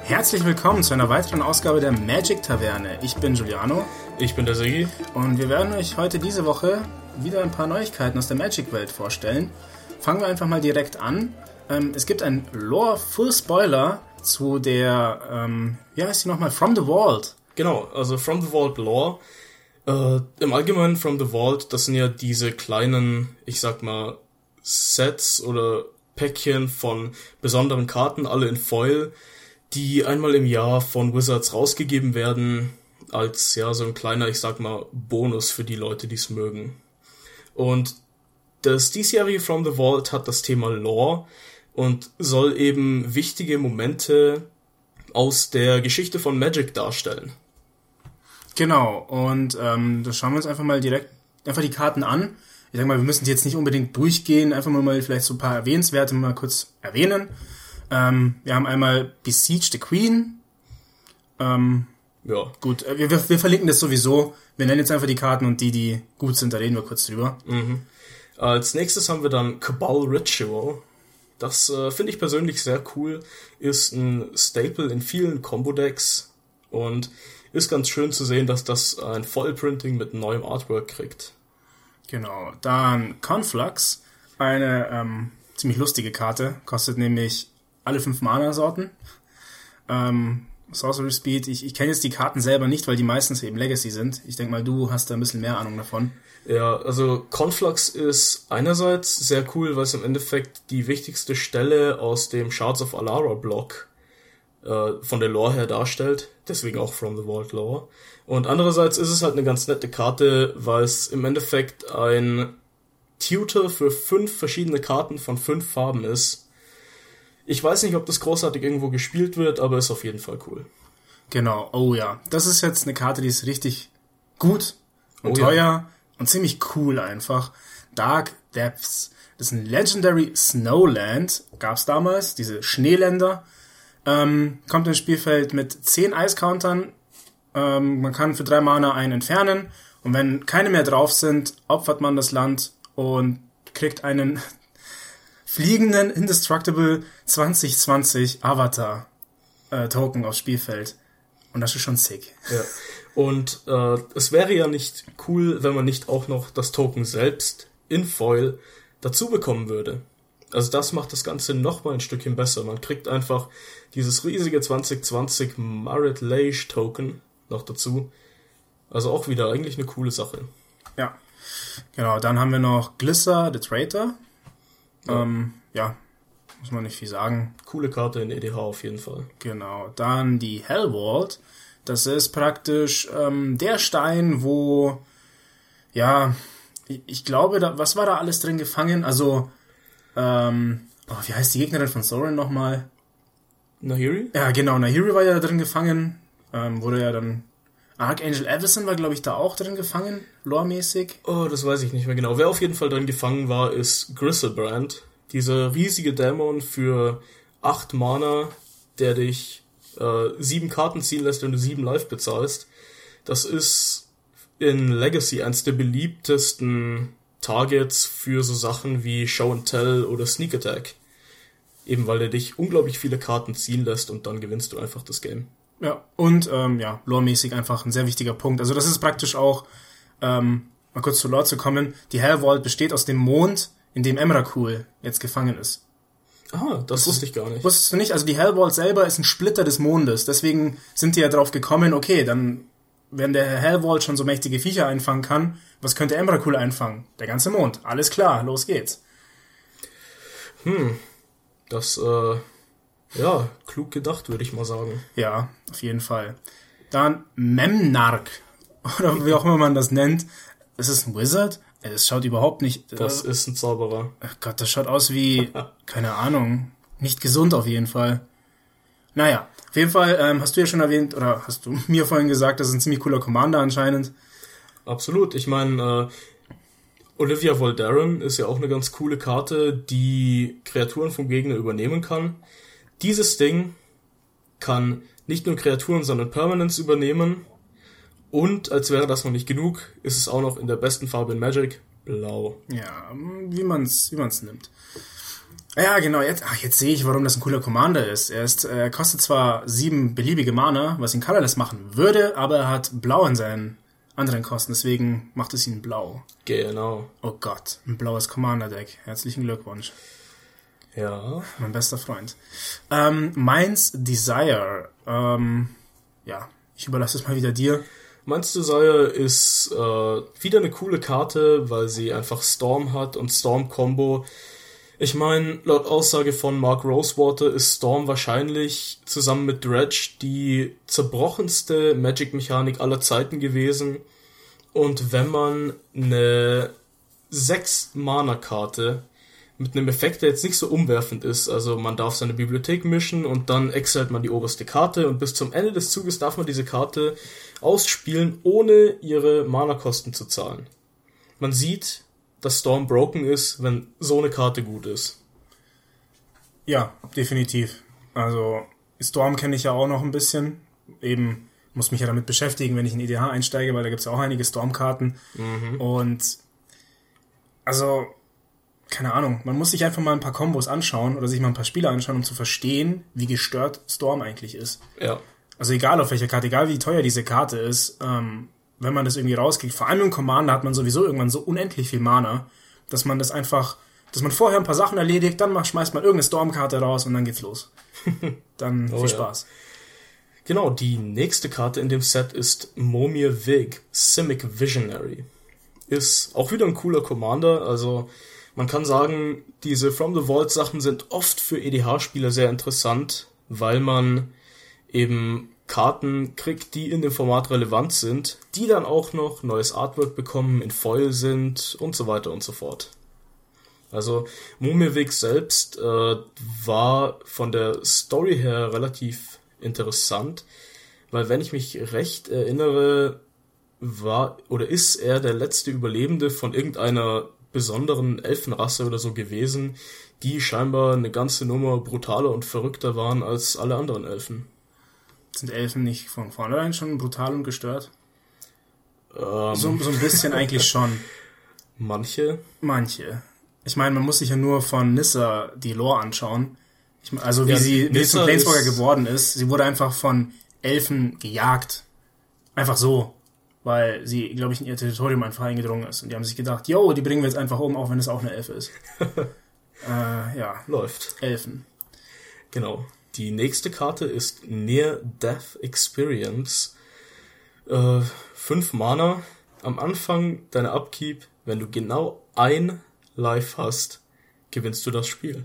Herzlich willkommen zu einer weiteren Ausgabe der Magic Taverne. Ich bin Giuliano. Ich bin der Sigi. Und wir werden euch heute diese Woche wieder ein paar Neuigkeiten aus der Magic-Welt vorstellen. Fangen wir einfach mal direkt an. Es gibt einen Lore-Full-Spoiler zu der, wie heißt die nochmal? From the Vault. Genau, also From the Vault Lore. Im Allgemeinen From the Vault, das sind ja diese kleinen, ich sag mal, Sets oder Päckchen von besonderen Karten, alle in Foil, die einmal im Jahr von Wizards rausgegeben werden, als ja so ein kleiner, ich sag mal, Bonus für die Leute, die es mögen. Und das diesjährige From the Vault hat das Thema Lore und soll eben wichtige Momente aus der Geschichte von Magic darstellen. Genau, und da schauen wir uns einfach mal direkt einfach die Karten an. Ich sag mal, wir müssen die jetzt nicht unbedingt durchgehen, einfach mal vielleicht so ein paar Erwähnenswerte mal kurz erwähnen. Wir haben einmal Besiege the Queen. Ja. Gut, wir verlinken das sowieso. Wir nennen jetzt einfach die Karten und die gut sind, da reden wir kurz drüber. Mhm. Als nächstes haben wir dann Cabal Ritual. Das finde ich persönlich sehr cool. Ist ein Staple in vielen Combo-Decks und ist ganz schön zu sehen, dass das ein Vollprinting mit neuem Artwork kriegt. Genau, dann Conflux, eine ziemlich lustige Karte, kostet nämlich alle 5 Mana-Sorten. Sorcery Speed, ich kenne jetzt die Karten selber nicht, weil die meistens eben Legacy sind. Ich denke mal, du hast da ein bisschen mehr Ahnung davon. Ja, also Conflux ist einerseits sehr cool, weil es im Endeffekt die wichtigste Stelle aus dem Shards of Alara-Block von der Lore her darstellt, deswegen auch From the Vault Lore. Und andererseits ist es halt eine ganz nette Karte, weil es im Endeffekt ein Tutor für 5 verschiedene Karten von 5 Farben ist. Ich weiß nicht, ob das großartig irgendwo gespielt wird, aber ist auf jeden Fall cool. Genau, oh ja. Das ist jetzt eine Karte, die ist richtig gut und teuer und ziemlich cool einfach. Dark Depths. Das ist ein Legendary Snowland, gab's damals, diese Schneeländer. Kommt ins Spielfeld mit 10 Eiscountern. Man kann für 3 Mana einen entfernen. Und wenn keine mehr drauf sind, opfert man das Land und kriegt einen fliegenden Indestructible 2020 Avatar Token aufs Spielfeld. Und das ist schon sick. Ja. Und es wäre ja nicht cool, wenn man nicht auch noch das Token selbst in Foil dazu bekommen würde. Also das macht das Ganze nochmal ein Stückchen besser. Man kriegt einfach dieses riesige 2020 Marit Lage Token noch dazu. Also auch wieder eigentlich eine coole Sache. Ja, genau. Dann haben wir noch Glisser the Traitor. Ja, muss man nicht viel sagen. Coole Karte in EDH auf jeden Fall. Genau. Dann die Hellvault. Das ist praktisch der Stein, wo, ja, ich glaube, was war da alles drin gefangen? Also, wie heißt die Gegnerin von Sauron nochmal? Nahiri? Ja, genau, Nahiri war ja da drin gefangen. Wurde ja dann... Archangel Avacyn war, glaube ich, da auch drin gefangen, loremäßig. Oh, das weiß ich nicht mehr genau. Wer auf jeden Fall drin gefangen war, ist Griselbrand. Dieser riesige Dämon für 8 Mana, der dich 7 Karten ziehen lässt, wenn du 7 Life bezahlst. Das ist in Legacy eins der beliebtesten Targets für so Sachen wie Show and Tell oder Sneak Attack. Eben weil der dich unglaublich viele Karten ziehen lässt und dann gewinnst du einfach das Game. Ja, und loremäßig einfach ein sehr wichtiger Punkt. Also das ist praktisch auch, mal kurz zu Lore zu kommen, die Hellvault besteht aus dem Mond, in dem Emrakul jetzt gefangen ist. Ah, das wusste ich gar nicht. Wusstest du nicht? Also die Hellvault selber ist ein Splitter des Mondes. Deswegen sind die ja drauf gekommen, okay, dann, wenn der Hellvault schon so mächtige Viecher einfangen kann, was könnte Emrakul einfangen? Der ganze Mond. Alles klar, los geht's. Das, klug gedacht, würde ich mal sagen. Ja, auf jeden Fall. Dann Memnarch, oder wie auch immer man das nennt. Es ist ein Wizard. Es schaut überhaupt nicht... Das ist ein Zauberer. Ach Gott, das schaut aus wie... keine Ahnung. Nicht gesund auf jeden Fall. Naja, auf jeden Fall hast du ja schon erwähnt, oder hast du mir vorhin gesagt, das ist ein ziemlich cooler Commander anscheinend. Absolut. Ich meine, Olivia Voldaren ist ja auch eine ganz coole Karte, die Kreaturen vom Gegner übernehmen kann. Dieses Ding kann nicht nur Kreaturen, sondern Permanents übernehmen. Und, als wäre das noch nicht genug, ist es auch noch in der besten Farbe in Magic, blau. Ja, wie man's nimmt. Ja, genau. Jetzt sehe ich, warum das ein cooler Commander ist. Er kostet zwar 7 beliebige Mana, was ihn colorless machen würde, aber er hat Blau in seinen anderen Kosten, deswegen macht es ihn blau. Genau. Oh Gott, ein blaues Commander-Deck. Herzlichen Glückwunsch. Ja. Mein bester Freund. Mind's Desire. Ja, ich überlasse es mal wieder dir. Mind's Desire ist wieder eine coole Karte, weil sie einfach Storm hat und Storm-Combo. Ich meine, laut Aussage von Mark Rosewater ist Storm wahrscheinlich zusammen mit Dredge die zerbrochenste Magic-Mechanik aller Zeiten gewesen. Und wenn man eine 6-Mana-Karte mit einem Effekt, der jetzt nicht so umwerfend ist, also man darf seine Bibliothek mischen und dann exilt man die oberste Karte und bis zum Ende des Zuges darf man diese Karte ausspielen, ohne ihre Mana-Kosten zu zahlen. Man sieht, dass Storm broken ist, wenn so eine Karte gut ist. Ja, definitiv. Also Storm kenne ich ja auch noch ein bisschen. Eben muss mich ja damit beschäftigen, wenn ich in EDH einsteige, weil da gibt es ja auch einige Storm-Karten. Und also, keine Ahnung, man muss sich einfach mal ein paar Kombos anschauen oder sich mal ein paar Spiele anschauen, um zu verstehen, wie gestört Storm eigentlich ist. Ja. Also egal auf welcher Karte, egal wie teuer diese Karte ist, wenn man das irgendwie rauskriegt, vor allem im Commander hat man sowieso irgendwann so unendlich viel Mana, dass man das einfach, dass man vorher ein paar Sachen erledigt, dann schmeißt man irgendeine Stormkarte raus und dann geht's los. Dann viel Spaß. Genau, die nächste Karte in dem Set ist Momir Vig, Simic Visionary. Ist auch wieder ein cooler Commander, also man kann sagen, diese From the Vault Sachen sind oft für EDH-Spieler sehr interessant, weil man eben Karten kriegt, die in dem Format relevant sind, die dann auch noch neues Artwork bekommen, in Foil sind und so weiter und so fort. Also Momirvik selbst war von der Story her relativ interessant, weil wenn ich mich recht erinnere, ist er der letzte Überlebende von irgendeiner besonderen Elfenrasse oder so gewesen, die scheinbar eine ganze Nummer brutaler und verrückter waren als alle anderen Elfen. Sind Elfen nicht von vornherein schon brutal und gestört? So ein bisschen eigentlich schon. Manche. Ich meine, man muss sich ja nur von Nissa die Lore anschauen. Wie sie zum Planeswalker geworden ist. Sie wurde einfach von Elfen gejagt. Einfach so. Weil sie, glaube ich, in ihr Territorium einfach eingedrungen ist. Und die haben sich gedacht, yo, die bringen wir jetzt einfach um, auch wenn es auch eine Elfe ist. Ja. Läuft. Elfen. Genau. Die nächste Karte ist Near Death Experience. 5 Mana. Am Anfang deiner Upkeep, wenn du genau ein Life hast, gewinnst du das Spiel.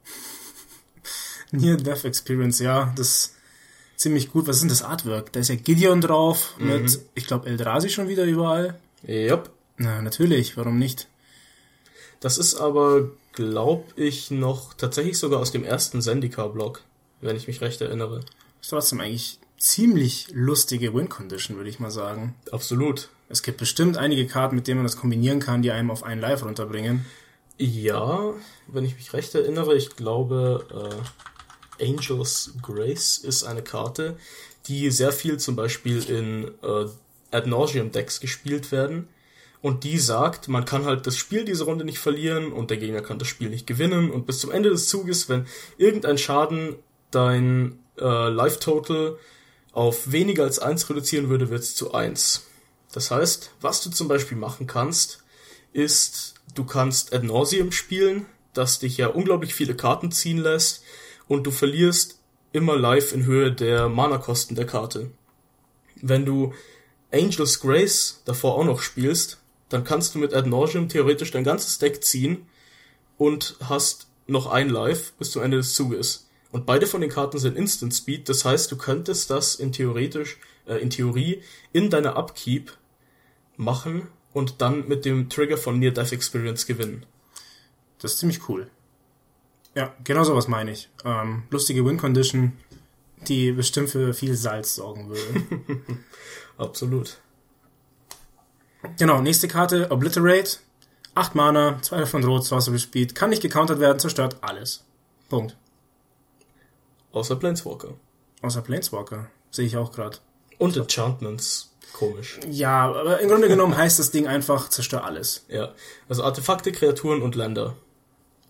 Near Death Experience, ja, das ist ziemlich gut. Was ist denn das Artwork? Da ist ja Gideon drauf mit, ich glaube, Eldrazi schon wieder überall. Yep. Na, natürlich, warum nicht? Das ist aber, glaube ich, noch tatsächlich sogar aus dem ersten Zendikar-Block, wenn ich mich recht erinnere. Ist trotzdem eigentlich ziemlich lustige Win-Condition, würde ich mal sagen. Absolut. Es gibt bestimmt einige Karten, mit denen man das kombinieren kann, die einem auf einen Live runterbringen. Ja, wenn ich mich recht erinnere, ich glaube, Angel's Grace ist eine Karte, die sehr viel zum Beispiel in Ad Nauseam Decks gespielt werden. Und die sagt, man kann halt das Spiel diese Runde nicht verlieren und der Gegner kann das Spiel nicht gewinnen. Und bis zum Ende des Zuges, wenn irgendein Schaden dein Life-Total auf weniger als 1 reduzieren würde, wird es zu 1. Das heißt, was du zum Beispiel machen kannst, ist, du kannst Ad Nauseam spielen, das dich ja unglaublich viele Karten ziehen lässt und du verlierst immer Life in Höhe der Mana-Kosten der Karte. Wenn du Angel's Grace davor auch noch spielst, dann kannst du mit Ad Nauseam theoretisch dein ganzes Deck ziehen und hast noch ein Life bis zum Ende des Zuges. Und beide von den Karten sind Instant Speed, das heißt, du könntest das in Theorie in deiner Upkeep machen und dann mit dem Trigger von Near Death Experience gewinnen. Das ist ziemlich cool. Ja, genau sowas meine ich. Lustige Win-Condition, die bestimmt für viel Salz sorgen würde. Absolut. Genau, nächste Karte, Obliterate. 8 Mana, 2 von Rot, Sorcery Speed, kann nicht gecountert werden, zerstört alles. Punkt. Außer Planeswalker. Außer Planeswalker, sehe ich auch gerade. Und Enchantments. Komisch. Ja, aber im Grunde genommen heißt das Ding einfach, zerstör alles. Ja, also Artefakte, Kreaturen und Länder.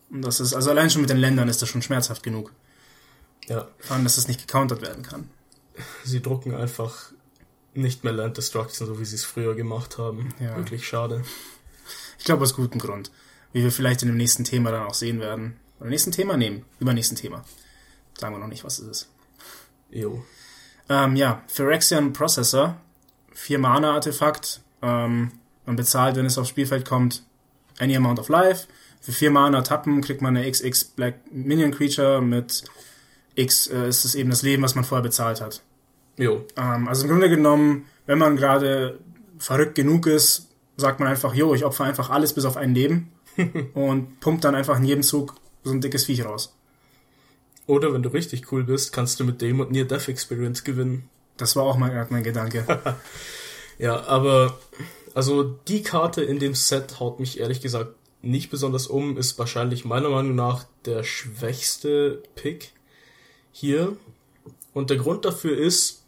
Und das ist, also allein schon mit den Ländern ist das schon schmerzhaft genug. Ja. Vor allem, dass das nicht gecountert werden kann. Sie drucken einfach nicht mehr Land Destruction, so wie sie es früher gemacht haben. Ja. Wirklich schade. Ich glaube, aus gutem Grund. Wie wir vielleicht in dem nächsten Thema dann auch sehen werden. Oder übernächsten Thema. Sagen wir noch nicht, was es ist. Jo. Phyrexian Processor. 4 Mana-Artefakt. Man bezahlt, wenn es aufs Spielfeld kommt, any amount of life. Für 4 Mana tappen kriegt man eine XX Black Minion Creature mit X ist es eben das Leben, was man vorher bezahlt hat. Jo. Also im Grunde genommen, wenn man gerade verrückt genug ist, sagt man einfach, ich opfer einfach alles bis auf ein Leben und pumpt dann einfach in jedem Zug so ein dickes Viech raus. Oder wenn du richtig cool bist, kannst du mit dem und Near-Death Experience gewinnen. Das war auch mein Gedanke. Ja, aber also die Karte in dem Set haut mich ehrlich gesagt nicht besonders um, ist wahrscheinlich meiner Meinung nach der schwächste Pick hier. Und der Grund dafür ist,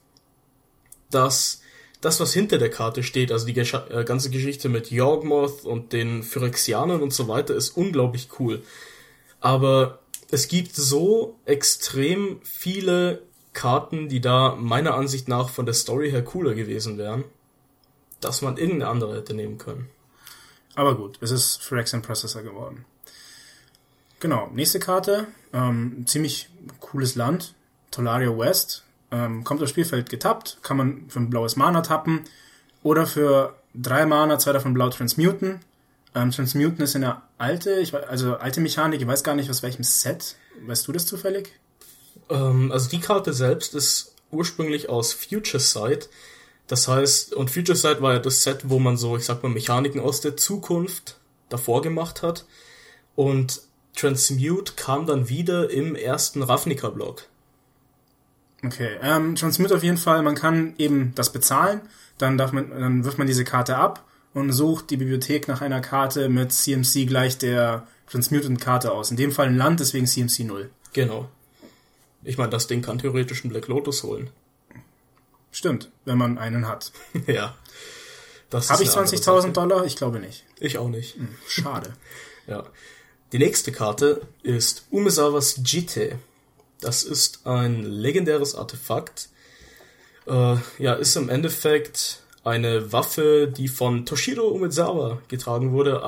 dass das, was hinter der Karte steht, also die ganze Geschichte mit Yawgmoth und den Phyrexianern und so weiter, ist unglaublich cool. Aber es gibt so extrem viele Karten, die da meiner Ansicht nach von der Story her cooler gewesen wären, dass man irgendeine andere hätte nehmen können. Aber gut, es ist Phyrexian Processor geworden. Genau, nächste Karte, ziemlich cooles Land, Tolaria West, kommt aufs Spielfeld getappt, kann man für ein blaues Mana tappen oder für 3 Mana 2 davon blau transmuten. Transmuten ist eine alte Mechanik, ich weiß gar nicht aus welchem Set, weißt du das zufällig? Also die Karte selbst ist ursprünglich aus Future Sight. Das heißt, und Future Sight war ja das Set, wo man so, ich sag mal, Mechaniken aus der Zukunft davor gemacht hat. Und Transmute kam dann wieder im ersten Ravnica-Block. Okay, Transmute auf jeden Fall, man kann eben das bezahlen, dann wirft man diese Karte ab und sucht die Bibliothek nach einer Karte mit CMC gleich der Transmuted-Karte aus. In dem Fall ein Land, deswegen CMC 0. Genau. Ich meine, das Ding kann theoretisch einen Black Lotus holen. Stimmt, wenn man einen hat. Ja. Habe ich $20.000? Ich glaube nicht. Ich auch nicht. Schade. Ja. Die nächste Karte ist Umezawas Jite. Das ist ein legendäres Artefakt. Ist im Endeffekt eine Waffe, die von Toshiro Umezawa getragen wurde,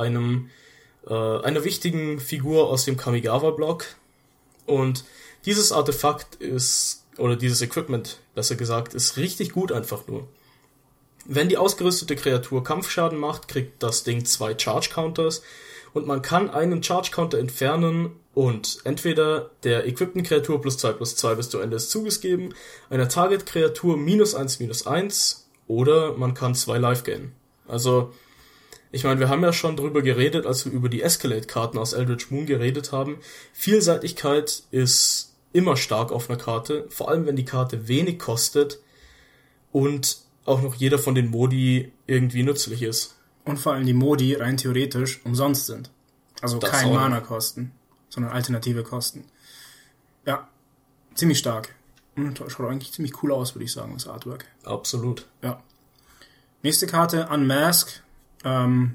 einer wichtigen Figur aus dem Kamigawa-Block. Und dieses Artefakt dieses Equipment, besser gesagt, ist richtig gut einfach nur. Wenn die ausgerüstete Kreatur Kampfschaden macht, kriegt das Ding 2 Charge-Counters und man kann einen Charge-Counter entfernen und entweder der equipten Kreatur +2/+2 bis zu Ende des Zuges geben, einer Target-Kreatur -1/-1 oder man kann 2 Life gainen. Also, ich meine, wir haben ja schon drüber geredet, als wir über die Escalate-Karten aus Eldritch Moon geredet haben. Vielseitigkeit ist immer stark auf einer Karte, vor allem wenn die Karte wenig kostet und auch noch jeder von den Modi irgendwie nützlich ist. Und vor allem die Modi rein theoretisch umsonst sind. Also das kein Mana kosten, sondern alternative Kosten. Ja, ziemlich stark. Und schaut eigentlich ziemlich cool aus, würde ich sagen, das Artwork. Absolut. Ja. Nächste Karte, Unmask. Vom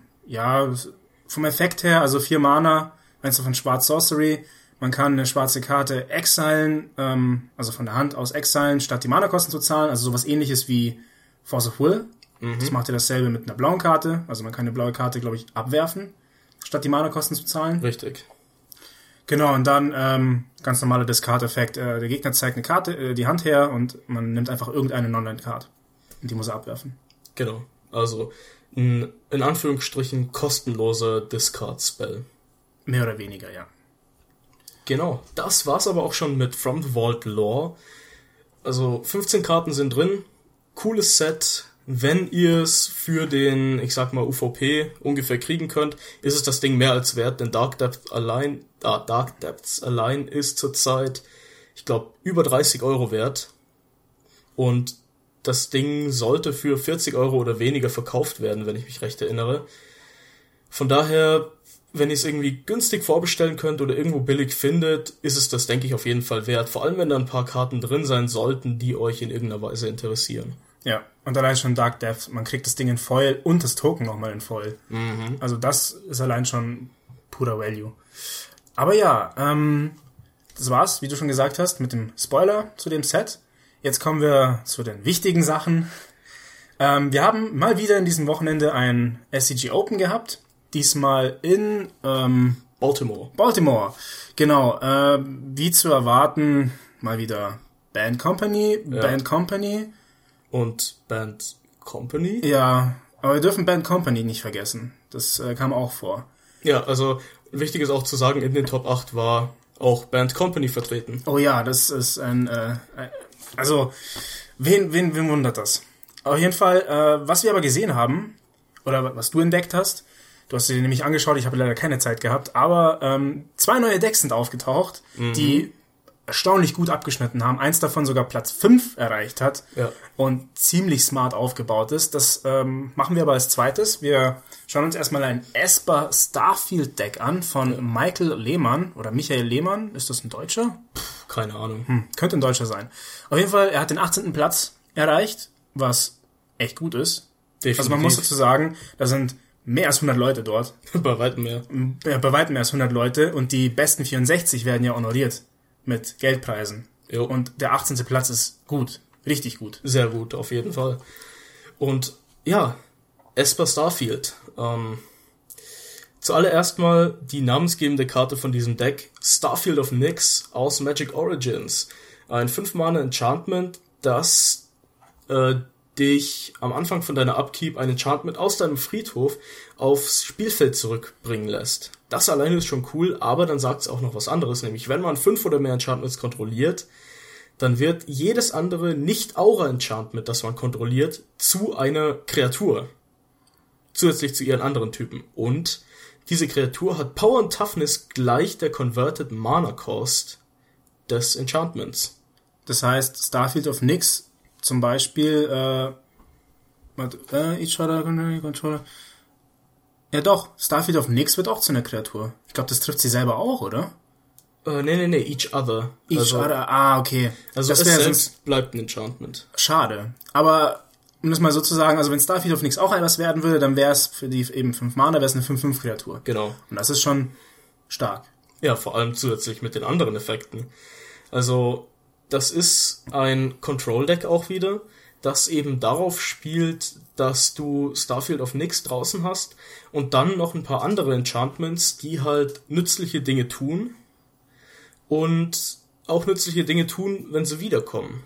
Effekt her, also 4 Mana, eins davon Schwarz Sorcery. Man kann eine schwarze Karte exilen, also von der Hand aus exilen, statt die Mana-Kosten zu zahlen. Also sowas ähnliches wie Force of Will. Das macht ja dasselbe mit einer blauen Karte. Also man kann eine blaue Karte, glaube ich, abwerfen, statt die Mana-Kosten zu zahlen. Richtig. Genau, und dann ganz normaler Discard-Effekt. Der Gegner zeigt eine Karte, die Hand her und man nimmt einfach irgendeine Non-Land-Card. Und die muss er abwerfen. Genau. Also ein in Anführungsstrichen kostenloser Discard-Spell. Mehr oder weniger, ja. Genau, das war's aber auch schon mit From the Vault Lore. Also 15 Karten sind drin, cooles Set. Wenn ihr es für den, ich sag mal, UVP ungefähr kriegen könnt, ist es das Ding mehr als wert, denn Dark Depths allein ist zurzeit, ich glaube, über 30 € wert. Und das Ding sollte für 40 € oder weniger verkauft werden, wenn ich mich recht erinnere. Von daher, wenn ihr es irgendwie günstig vorbestellen könnt oder irgendwo billig findet, ist es das, denke ich, auf jeden Fall wert. Vor allem, wenn da ein paar Karten drin sein sollten, die euch in irgendeiner Weise interessieren. Ja, und allein schon Dark Depths, man kriegt das Ding in Foil und das Token nochmal in Foil. Also das ist allein schon purer Value. Aber ja, das war's, wie du schon gesagt hast, mit dem Spoiler zu dem Set. Jetzt kommen wir zu den wichtigen Sachen. Wir haben mal wieder in diesem Wochenende ein SCG Open gehabt. Diesmal in Baltimore, genau. Wie zu erwarten, mal wieder Band Company. Und Band Company? Ja, aber wir dürfen Band Company nicht vergessen. Das kam auch vor. Ja, also wichtig ist auch zu sagen, in den Top 8 war auch Band Company vertreten. Oh ja, das ist also, wen wundert das? Auf jeden Fall, was wir aber gesehen haben, oder was du entdeckt hast, du hast sie nämlich angeschaut, ich habe leider keine Zeit gehabt, aber 2 neue Decks sind aufgetaucht, die erstaunlich gut abgeschnitten haben. Eins davon sogar Platz 5 erreicht hat und ziemlich smart aufgebaut ist. Das machen wir aber als zweites. Wir schauen uns erstmal ein Esper Starfield Deck an von Michael Lehmann oder Michael Lehmann. Ist das ein Deutscher? Keine Ahnung. Könnte ein Deutscher sein. Auf jeden Fall, er hat den 18. Platz erreicht, was echt gut ist. Definitiv. Also man muss dazu sagen, da sind mehr als 100 Leute dort. Bei weitem mehr. Ja, bei weitem mehr als 100 Leute und die besten 64 werden ja honoriert mit Geldpreisen. Jo. Und der 18. Platz ist gut. Richtig gut. Sehr gut, auf jeden Fall. Und ja, Esper Starfield. Zuallererst mal die namensgebende Karte von diesem Deck, Starfield of Nyx aus Magic Origins. Ein 5-Mana Enchantment, das dich am Anfang von deiner Upkeep ein Enchantment aus deinem Friedhof aufs Spielfeld zurückbringen lässt. Das alleine ist schon cool, aber dann sagt es auch noch was anderes, nämlich wenn man 5 oder mehr Enchantments kontrolliert, dann wird jedes andere Nicht-Aura-Enchantment, das man kontrolliert, zu einer Kreatur. Zusätzlich zu ihren anderen Typen. Und diese Kreatur hat Power und Toughness gleich der Converted Mana Cost des Enchantments. Das heißt, Starfield of Nyx zum Beispiel, each other controller. Ja doch, Starfield of Nyx wird auch zu einer Kreatur. Ich glaube, das trifft sie selber auch, oder? Nee, each other. Each other, okay. Also es selbst bleibt ein Enchantment. Schade. Aber, um das mal so zu sagen, also wenn Starfield of Nyx auch etwas werden würde, dann wäre es für die eben 5 Mana, wäre es eine 5/5-Kreatur. Genau. Und das ist schon stark. Ja, vor allem zusätzlich mit den anderen Effekten. Also, das ist ein Control-Deck auch wieder, das eben darauf spielt, dass du Starfield of Nyx draußen hast und dann noch ein paar andere Enchantments, die halt nützliche Dinge tun und auch nützliche Dinge tun, wenn sie wiederkommen.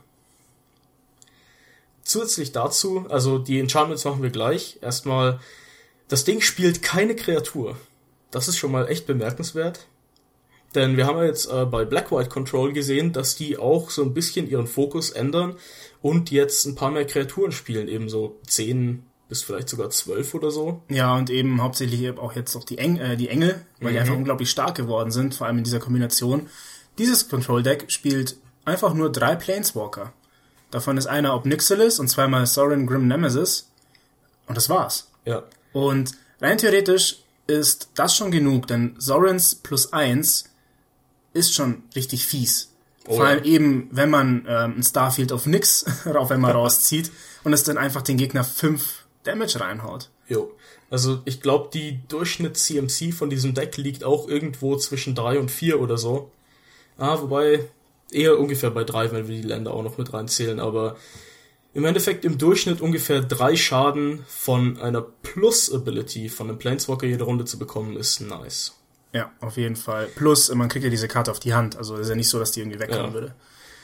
Zusätzlich dazu, also die Enchantments machen wir gleich, erstmal, das Ding spielt keine Kreatur. Das ist schon mal echt bemerkenswert. Denn wir haben ja jetzt bei Black-White Control gesehen, dass die auch so ein bisschen ihren Fokus ändern und jetzt ein paar mehr Kreaturen spielen, eben so 10 bis vielleicht sogar 12 oder so. Ja, und eben hauptsächlich auch jetzt auch die Engel, weil die einfach unglaublich stark geworden sind, vor allem in dieser Kombination. Dieses Control-Deck spielt einfach nur 3 Planeswalker. Davon ist einer Obnixilis und 2-mal Sorin Grim Nemesis. Und das war's. Ja. Und rein theoretisch ist das schon genug, denn Sorins +1 ist schon richtig fies. Vor allem eben, wenn man ein Starfield of Nyx auf einmal rauszieht und es dann einfach den Gegner 5 Damage reinhaut. Jo. Also ich glaube, die Durchschnitts-CMC von diesem Deck liegt auch irgendwo zwischen 3 und 4 oder so. Wobei eher ungefähr bei 3, wenn wir die Länder auch noch mit reinzählen, aber im Endeffekt im Durchschnitt ungefähr 3 Schaden von einer Plus-Ability von einem Planeswalker jede Runde zu bekommen, ist nice. Ja, auf jeden Fall. Plus, man kriegt ja diese Karte auf die Hand, also ist ja nicht so, dass die irgendwie wegkommen würde.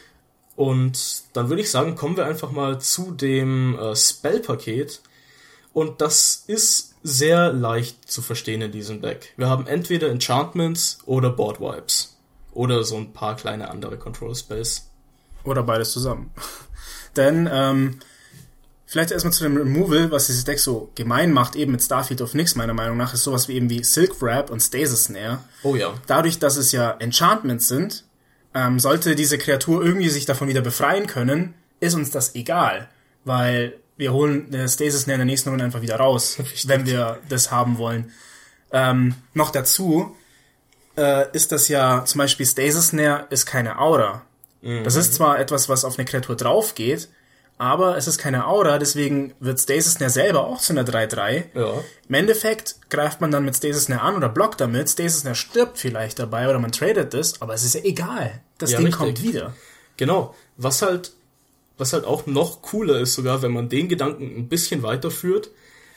Und dann würde ich sagen, kommen wir einfach mal zu dem Spell-Paket. Und das ist sehr leicht zu verstehen in diesem Deck. Wir haben entweder Enchantments oder Board Wipes. Oder so ein paar kleine andere Control-Spells. Oder beides zusammen. Denn, vielleicht erstmal zu dem Removal, was dieses Deck so gemein macht, eben mit Starfield of Nyx, meiner Meinung nach, ist sowas wie eben wie Silk Wrap und Stasis Snare. Oh ja. Dadurch, dass es ja Enchantments sind, sollte diese Kreatur irgendwie sich davon wieder befreien können, ist uns das egal. Weil wir holen eine Stasis Snare in der nächsten Runde einfach wieder raus, wenn wir das haben wollen. Noch dazu ist das ja, zum Beispiel Stasis Snare ist keine Aura. Das ist zwar etwas, was auf eine Kreatur drauf geht, aber es ist keine Aura, deswegen wird Stasis Snare selber auch zu einer 3-3. Ja. Im Endeffekt greift man dann mit Stasis Snare an oder blockt damit. Stasis Snare stirbt vielleicht dabei oder man tradet es, aber es ist ja egal. Das Ding richtig. kommt wieder. Genau. Was halt auch noch cooler ist sogar, wenn man den Gedanken ein bisschen weiterführt.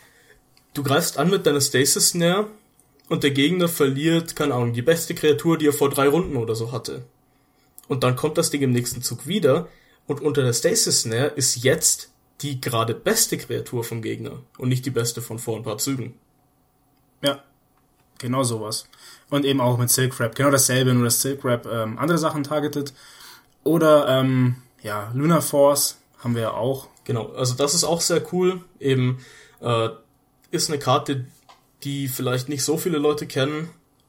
Du greifst an mit deiner Stasis Snare und der Gegner verliert, keine Ahnung, die beste Kreatur, die er vor 3 Runden oder so hatte. Und dann kommt das Ding im nächsten Zug wieder und unter der Stasis Snare ist jetzt die gerade beste Kreatur vom Gegner und nicht die beste von vor ein paar Zügen. Ja, genau sowas. Und eben auch mit Silk Wrap, genau dasselbe, nur dass Silk Wrap andere Sachen targetet. Oder, Lunar Force haben wir ja auch. Genau, also das ist auch sehr cool. Eben ist eine Karte, die vielleicht nicht so viele Leute kennen.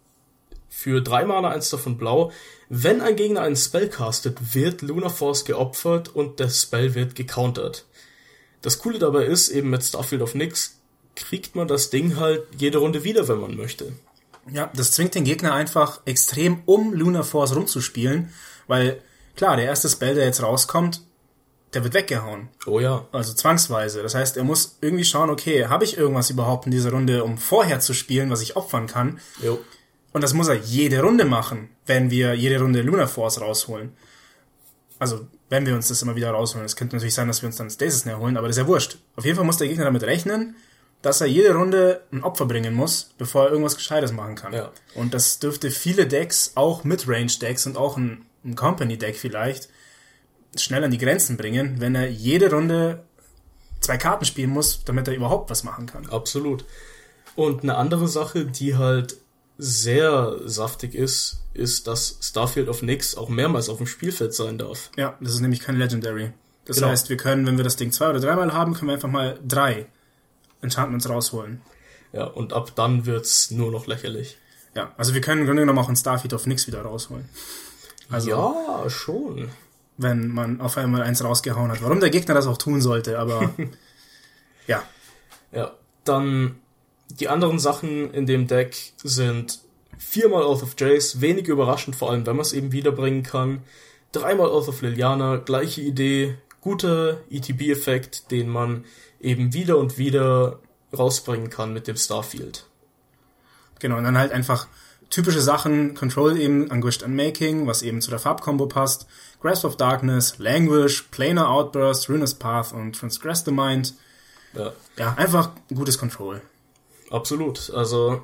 Für 3 Mana, 1 davon blau. Wenn ein Gegner einen Spell castet, wird Lunar Force geopfert und der Spell wird gecountert. Das Coole dabei ist, eben mit Starfield of Nyx kriegt man das Ding halt jede Runde wieder, wenn man möchte. Ja, das zwingt den Gegner einfach extrem um Lunar Force rumzuspielen, weil, klar, der erste Spell, der jetzt rauskommt, der wird weggehauen. Oh ja. Also zwangsweise. Das heißt, er muss irgendwie schauen, okay, habe ich irgendwas überhaupt in dieser Runde, um vorher zu spielen, was ich opfern kann? Jo. Und das muss er jede Runde machen, wenn wir jede Runde Lunar Force rausholen. Also, wenn wir uns das immer wieder rausholen. Es könnte natürlich sein, dass wir uns dann Stasis Snare holen, aber das ist ja wurscht. Auf jeden Fall muss der Gegner damit rechnen, dass er jede Runde ein Opfer bringen muss, bevor er irgendwas Gescheites machen kann. Ja. Und das dürfte viele Decks, auch Midrange-Decks und auch ein Company-Deck vielleicht, schnell an die Grenzen bringen, wenn er jede Runde 2 Karten spielen muss, damit er überhaupt was machen kann. Absolut. Und eine andere Sache, die halt sehr saftig ist, dass Starfield of Nyx auch mehrmals auf dem Spielfeld sein darf. Ja, das ist nämlich kein Legendary. Das Genau. heißt, wir können, wenn wir das Ding 2 oder 3 Mal haben, können wir einfach mal 3 Enchantments rausholen. Ja, und ab dann wird's nur noch lächerlich. Ja, also wir können im Grunde genommen auch ein Starfield of Nyx wieder rausholen. Also, ja, schon. wenn man auf einmal eins rausgehauen hat. Warum der Gegner das auch tun sollte, aber ja. Ja, dann die anderen Sachen in dem Deck sind 4-mal Oath of Jace, wenig überraschend, vor allem wenn man es eben wiederbringen kann. 3-mal Oath of Liliana, gleiche Idee, guter ETB-Effekt, den man eben wieder und wieder rausbringen kann mit dem Starfield. Genau, und dann halt einfach typische Sachen, Control eben, Anguished Unmaking, was eben zu der Farbkombo passt, Grasp of Darkness, Languish, Planar Outburst, Ruinous Path und Transgress the Mind. Ja, einfach gutes Control. Absolut, also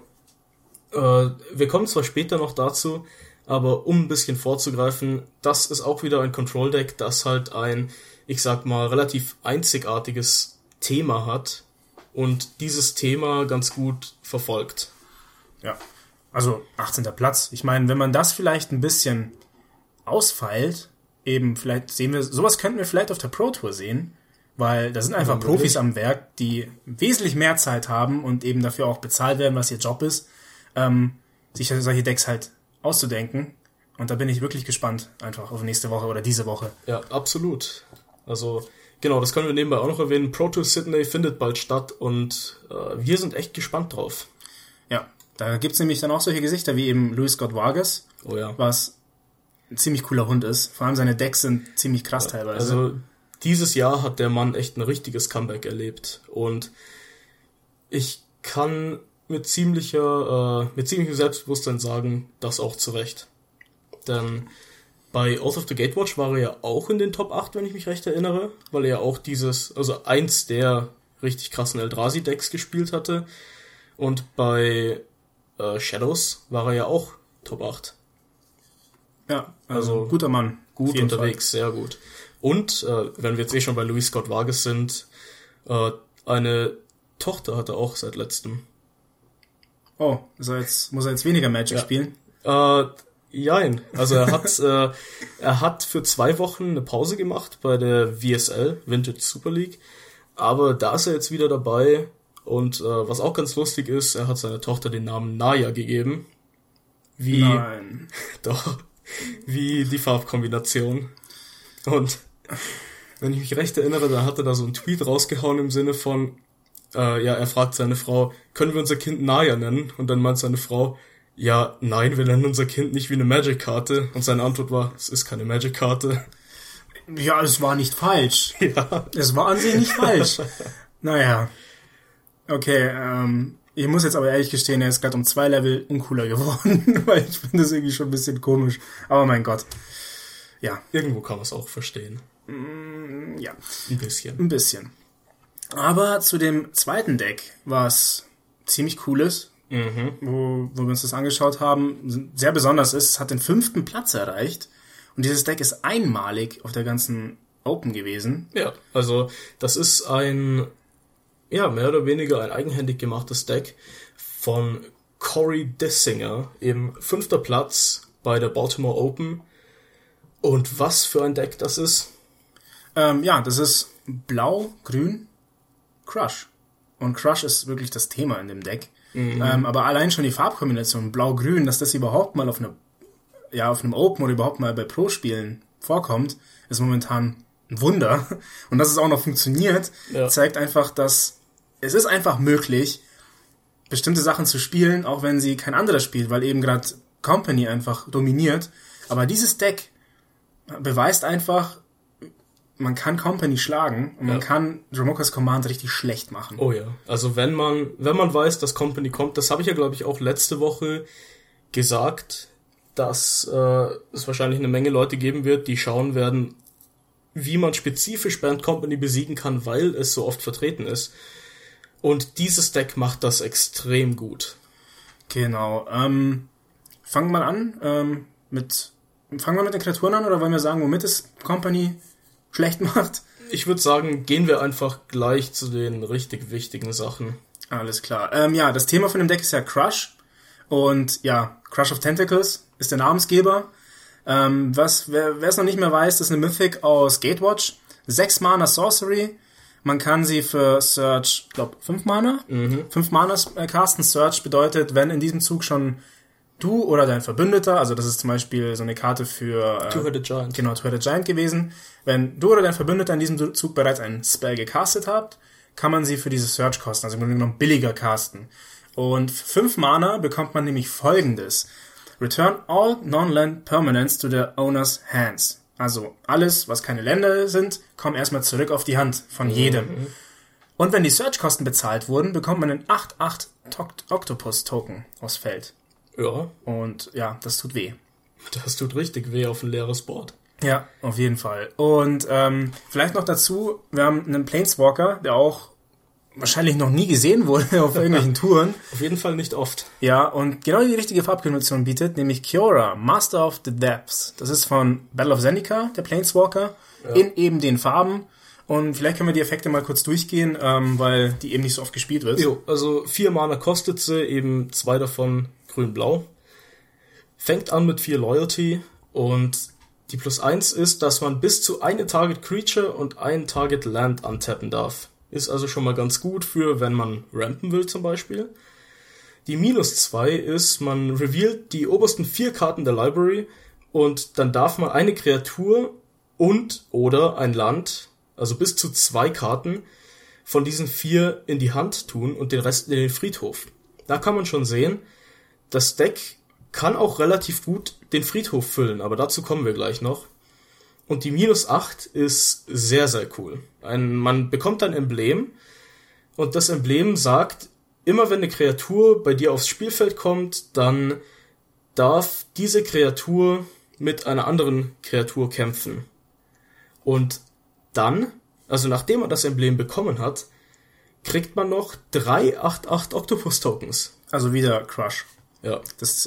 wir kommen zwar später noch dazu, aber um ein bisschen vorzugreifen, das ist auch wieder ein Control-Deck, das halt ein, ich sag mal, relativ einzigartiges Thema hat und dieses Thema ganz gut verfolgt. Ja, also 18. Platz. Ich meine, wenn man das vielleicht ein bisschen ausfeilt, eben vielleicht sehen wir, sowas könnten wir vielleicht auf der Pro Tour sehen, weil da sind einfach Profis am Werk, die wesentlich mehr Zeit haben und eben dafür auch bezahlt werden, was ihr Job ist, sich solche Decks halt auszudenken. Und da bin ich wirklich gespannt einfach auf nächste Woche oder diese Woche. Ja, absolut. Also genau, das können wir nebenbei auch noch erwähnen. Pro Tour Sydney findet bald statt und wir sind echt gespannt drauf. Ja, da gibt's nämlich dann auch solche Gesichter wie eben Luis Scott Vargas, Oh ja. was ein ziemlich cooler Hund ist. Vor allem seine Decks sind ziemlich krass teilweise. Also dieses Jahr hat der Mann echt ein richtiges Comeback erlebt und ich kann mit ziemlichem Selbstbewusstsein sagen, das auch zu Recht. Denn bei Oath of the Gatewatch war er ja auch in den Top 8, wenn ich mich recht erinnere, weil er ja auch eins der richtig krassen Eldrazi-Decks gespielt hatte. Und bei Shadows war er ja auch Top 8. Ja, also guter Mann. Gut unterwegs, sehr gut. Und, wenn wir jetzt schon bei Luis Scott Vargas sind, eine Tochter hat er auch seit letztem. Oh, muss er jetzt weniger Magic spielen? Jein. Also er hat für 2 Wochen eine Pause gemacht bei der VSL, Vintage Super League. Aber da ist er jetzt wieder dabei. Und was auch ganz lustig ist, er hat seiner Tochter den Namen Naya gegeben. Nein. Doch. Wie die Farbkombination. Und wenn ich mich recht erinnere, da hat er da so einen Tweet rausgehauen im Sinne von, er fragt seine Frau, können wir unser Kind Naya nennen? Und dann meint seine Frau, ja, nein, wir nennen unser Kind nicht wie eine Magic-Karte. Und seine Antwort war, es ist keine Magic-Karte. Ja, es war nicht falsch. Ja. Es war an sich nicht falsch. Naja. Okay, ich muss jetzt aber ehrlich gestehen, er ist gerade um 2 Level uncooler geworden, weil ich finde das irgendwie schon ein bisschen komisch. Aber mein Gott. Ja. Irgendwo kann man es auch verstehen. Ja. Ein bisschen. Ein bisschen. Aber zu dem zweiten Deck, was ziemlich cool ist, wo wir uns das angeschaut haben, sehr besonders ist, es hat den 5. Platz erreicht. Und dieses Deck ist einmalig auf der ganzen Open gewesen. Ja, also das ist ein, ja, mehr oder weniger ein eigenhändig gemachtes Deck von Corey Dessinger, im 5. Platz bei der Baltimore Open. Und was für ein Deck das ist? Ja, das ist Blau-Grün Crush. Und Crush ist wirklich das Thema in dem Deck. Aber allein schon die Farbkombination Blau-Grün, dass das überhaupt mal auf einem Open oder überhaupt mal bei Pro-Spielen vorkommt, ist momentan ein Wunder. Und dass es auch noch funktioniert, zeigt einfach, dass es ist einfach möglich, bestimmte Sachen zu spielen, auch wenn sie kein anderer spielt, weil eben gerade Company einfach dominiert. Aber dieses Deck beweist einfach, man kann Company schlagen und man kann Dromoka's Command richtig schlecht machen. Oh ja, also wenn man weiß, dass Company kommt, das habe ich ja, glaube ich, auch letzte Woche gesagt, dass es wahrscheinlich eine Menge Leute geben wird, die schauen werden, wie man spezifisch Band Company besiegen kann, weil es so oft vertreten ist. Und dieses Deck macht das extrem gut. Genau. Fangen wir mal an mit den Kreaturen an, oder wollen wir sagen, womit es Company schlecht macht? Ich würde sagen, gehen wir einfach gleich zu den richtig wichtigen Sachen. Alles klar. Ja, das Thema von dem Deck ist ja Crush. Und ja, Crush of Tentacles ist der Namensgeber. Wer es noch nicht mehr weiß, das ist eine Mythic aus Gatewatch. 6 Mana Sorcery. Man kann sie für Search, ich glaube, 5 Mana? 5 Mana casten. Search bedeutet, wenn in diesem Zug schon du oder dein Verbündeter, also das ist zum Beispiel so eine Karte für Two-Headed Giant. Genau, Two-Headed Giant gewesen. Wenn du oder dein Verbündeter in diesem Zug bereits einen Spell gecastet habt, kann man sie für diese Search kosten, also im Grunde genommen billiger casten. Und für 5 Mana bekommt man nämlich Folgendes. Return all non-land permanents to their owner's hands. Also alles, was keine Länder sind, kommt erstmal zurück auf die Hand von jedem. Und wenn die Search-Kosten bezahlt wurden, bekommt man einen 8/8 Octopus-Token aufs Feld. Ja. Und ja, das tut weh. Das tut richtig weh auf ein leeres Board. Ja, auf jeden Fall. Und vielleicht noch dazu, wir haben einen Planeswalker, der auch wahrscheinlich noch nie gesehen wurde auf irgendwelchen Touren. Auf jeden Fall nicht oft. Ja, und genau die richtige Farbkombination bietet, nämlich Kiora, Master of the Depths. Das ist von Battle of Zendikar, der Planeswalker, in eben den Farben. Und vielleicht können wir die Effekte mal kurz durchgehen, weil die eben nicht so oft gespielt wird. Jo, also 4 Mana kostet sie, eben 2 davon grün-blau. Fängt an mit 4 Loyalty und die +1 ist, dass man bis zu eine Target Creature und ein Target Land antappen darf. Ist also schon mal ganz gut für, wenn man rampen will zum Beispiel. Die -2 ist, man revealt die obersten 4 Karten der Library und dann darf man eine Kreatur und oder ein Land, also bis zu 2 Karten, von diesen 4 in die Hand tun und den Rest in den Friedhof. Da kann man schon sehen, das Deck kann auch relativ gut den Friedhof füllen, aber dazu kommen wir gleich noch. Und die -8 ist sehr, sehr cool. Man bekommt ein Emblem und das Emblem sagt, immer wenn eine Kreatur bei dir aufs Spielfeld kommt, dann darf diese Kreatur mit einer anderen Kreatur kämpfen. Und dann, also nachdem man das Emblem bekommen hat, kriegt man noch 3 8/8 Octopus-Tokens. Also wieder Crush. Ja. Das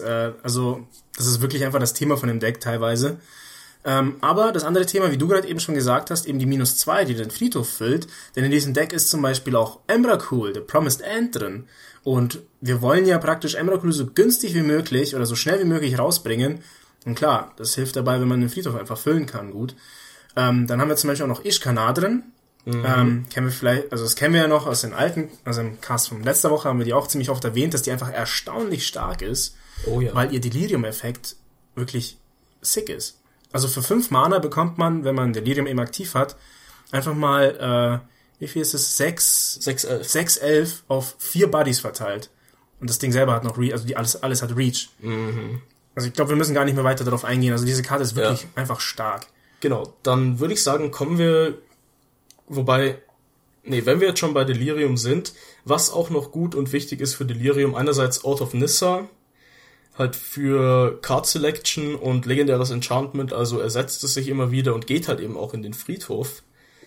ist wirklich einfach das Thema von dem Deck teilweise. Aber das andere Thema, wie du gerade eben schon gesagt hast, eben die -2, die den Friedhof füllt, denn in diesem Deck ist zum Beispiel auch Emrakul, The Promised End drin. Und wir wollen ja praktisch Emrakul so günstig wie möglich oder so schnell wie möglich rausbringen. Und klar, das hilft dabei, wenn man den Friedhof einfach füllen kann, gut. Dann haben wir zum Beispiel auch noch Ishkana drin. Kennen wir vielleicht, also das kennen wir ja noch aus den alten, also im Cast von letzter Woche haben wir die auch ziemlich oft erwähnt, dass die einfach erstaunlich stark ist, weil ihr Delirium-Effekt wirklich sick ist. Also für 5 Mana bekommt man, wenn man Delirium eben aktiv hat, einfach mal, wie viel ist es? 6/11 auf 4 Buddies verteilt. Und das Ding selber hat noch Reach, also alles hat Reach. Also ich glaube, wir müssen gar nicht mehr weiter darauf eingehen. Also diese Karte ist wirklich einfach stark. Genau, dann würde ich sagen, kommen wir, wenn wir jetzt schon bei Delirium sind, was auch noch gut und wichtig ist für Delirium, einerseits Out of Nissa, halt für Card Selection und legendäres Enchantment, also ersetzt es sich immer wieder und geht halt eben auch in den Friedhof.